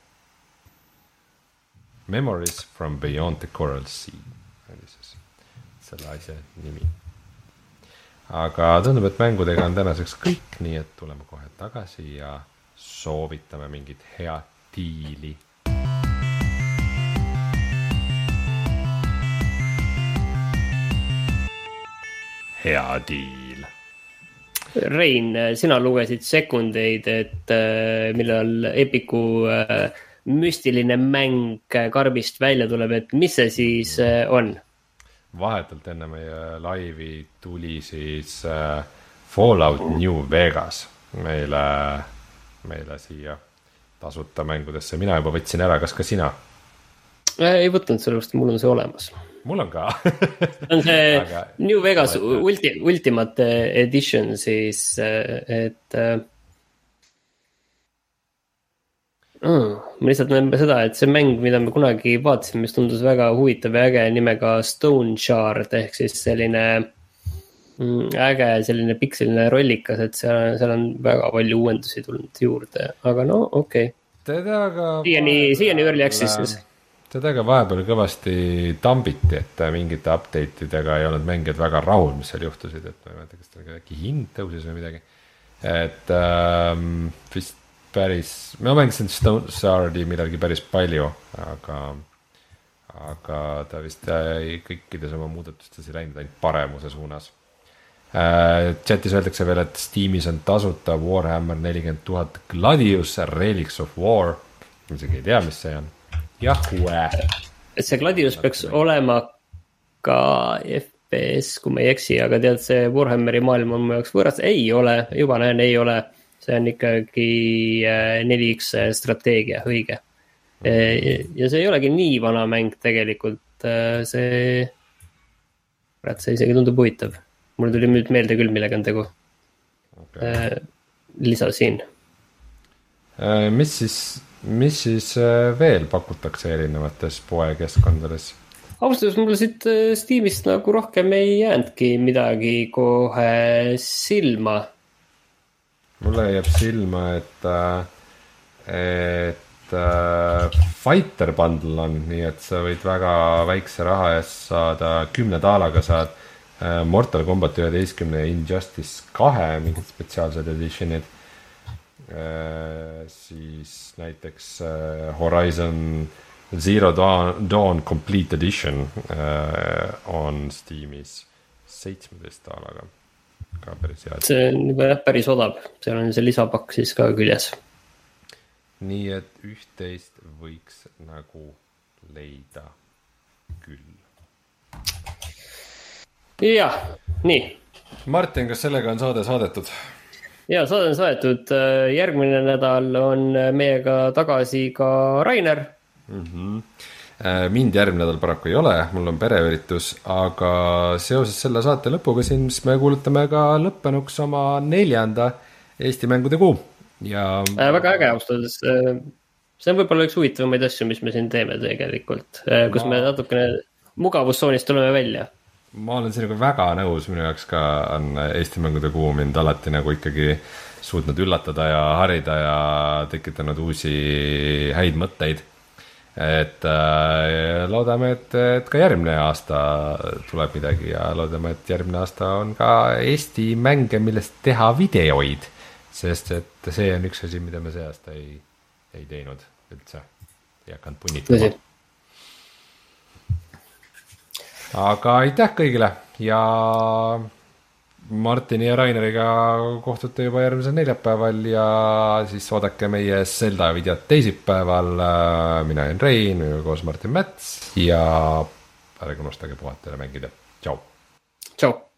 Memories from Beyond the Coral Sea oli siis selle asja nimi. Aga tundub, et mängudega on tänaseks kõik, nii et tuleme kohe tagasi ja soovitame mingit head diili. Hea diil. Rein, sina lugesid sekundeid, et millal Epiku müstiline mäng karbist välja tuleb, et mis see siis on? Vahetult enne meie laivi tuli siis äh, Fallout New Vegas meile, meile siia tasuta mängudesse. Mina juba võtsin ära, kas ka sina? Ei võtnud sellest, mul on see olemas. Mul on ka. on see aga New Vegas ulti, Ultimate Edition siis, et Mm, ma lihtsalt näen seda, et see mäng, mida me kunagi vaatasime, mis tundus väga huvitav ja äge nimega Stone Shard ehk siis selline mm, äge selline pikseline rollikas, et seal, seal on väga palju uuendusi tulnud juurde, aga no okei okay.. siiani, siiani early access'is. Teda ka vahepeal kõvasti tambiti, et mingite update'idega ei olnud mängijad väga rahul, mis seal juhtusid, et ma ei mäleta, kas ta äkki hind tõusis või midagi, et ähm, vist päris, ma mängisin Stone Shardi midagi päris palju, aga, aga ta vist kõikides oma muudatustes ei läinud ainult paremuse suunas. Chatis öeldakse veel, et Steamis on tasuta Warhammer nelikümmend tuhat Gladius Relics of War. Ma isegi ei tea, mis see on. Jah, uue. See Gladius peaks olema ka F P S, kui ma ei eksi, aga tead, see Warhammeri maailm on mu jaoks võõras. Ei ole, juba näen, ei ole. See on ikkagi neli X strateegia, õige. Ja see ei olegi nii vana mäng tegelikult. See, see isegi tundub huvitav. Mul tuli nüüd meelde küll, millega on tegu. Okay. Lisa siin. Mis siis, mis siis veel pakutakse erinevates poekeskkondades? Austus, mulle siit Steamist nagu rohkem ei jäänudki midagi kohe silma. Mulle jääb silma, et, et Fighter Bundle on, nii et sa võid väga väikse raha eest saada, kümne daalaga saad Mortal Kombat üheteistkümne Injustice kahe, mingid spetsiaalsed editionid, siis näiteks Horizon Zero Dawn, Dawn Complete Edition on Steamis seitsmeteist daalaga. Ka päris head. See on juba päris odav, seal on see lisapakk siis ka küljes. Nii et üht-teist võiks nagu leida küll. Jah, nii. Martin, kas sellega on saade saadetud? Ja, saade on saadetud. Järgmine nädal on meiega tagasi ka Rainer. Mhm. Mind järgmine nädal paraku ei ole, mul on pereüritus, aga seoses selle saate lõpuga siin, siis me kuulutame ka lõppenuks oma neljanda Eesti mängude kuu. Ja... Äh, väga äge austades. See on võib-olla üks huvitavamaid asju, mis me siin teeme tegelikult, kus ma... me natukene mugavussoonist tuleme välja. ma olen sinuga väga nõus, minu jaoks ka on Eesti mängude kuu mind alati nagu ikkagi suutnud üllatada ja harida ja tekitanud uusi häid mõtteid. Et äh, loodame, et, et ka järgmine aasta tuleb midagi ja loodame, et järgmine aasta on ka Eesti mänge, millest teha videoid, sest et see on üks asi, mida me see aasta ei, ei teinud üldse. Ei hakanud punnitama. Aga aitäh kõigile ja Martini ja Raineriga kohtute juba järgmisel neljapäeval ja siis oodake meie Zelda videot teisipäeval. Mina olen Rein, koos Martin Mäts ja ärge unustage puhata ja mängida. Tšau. Tšau.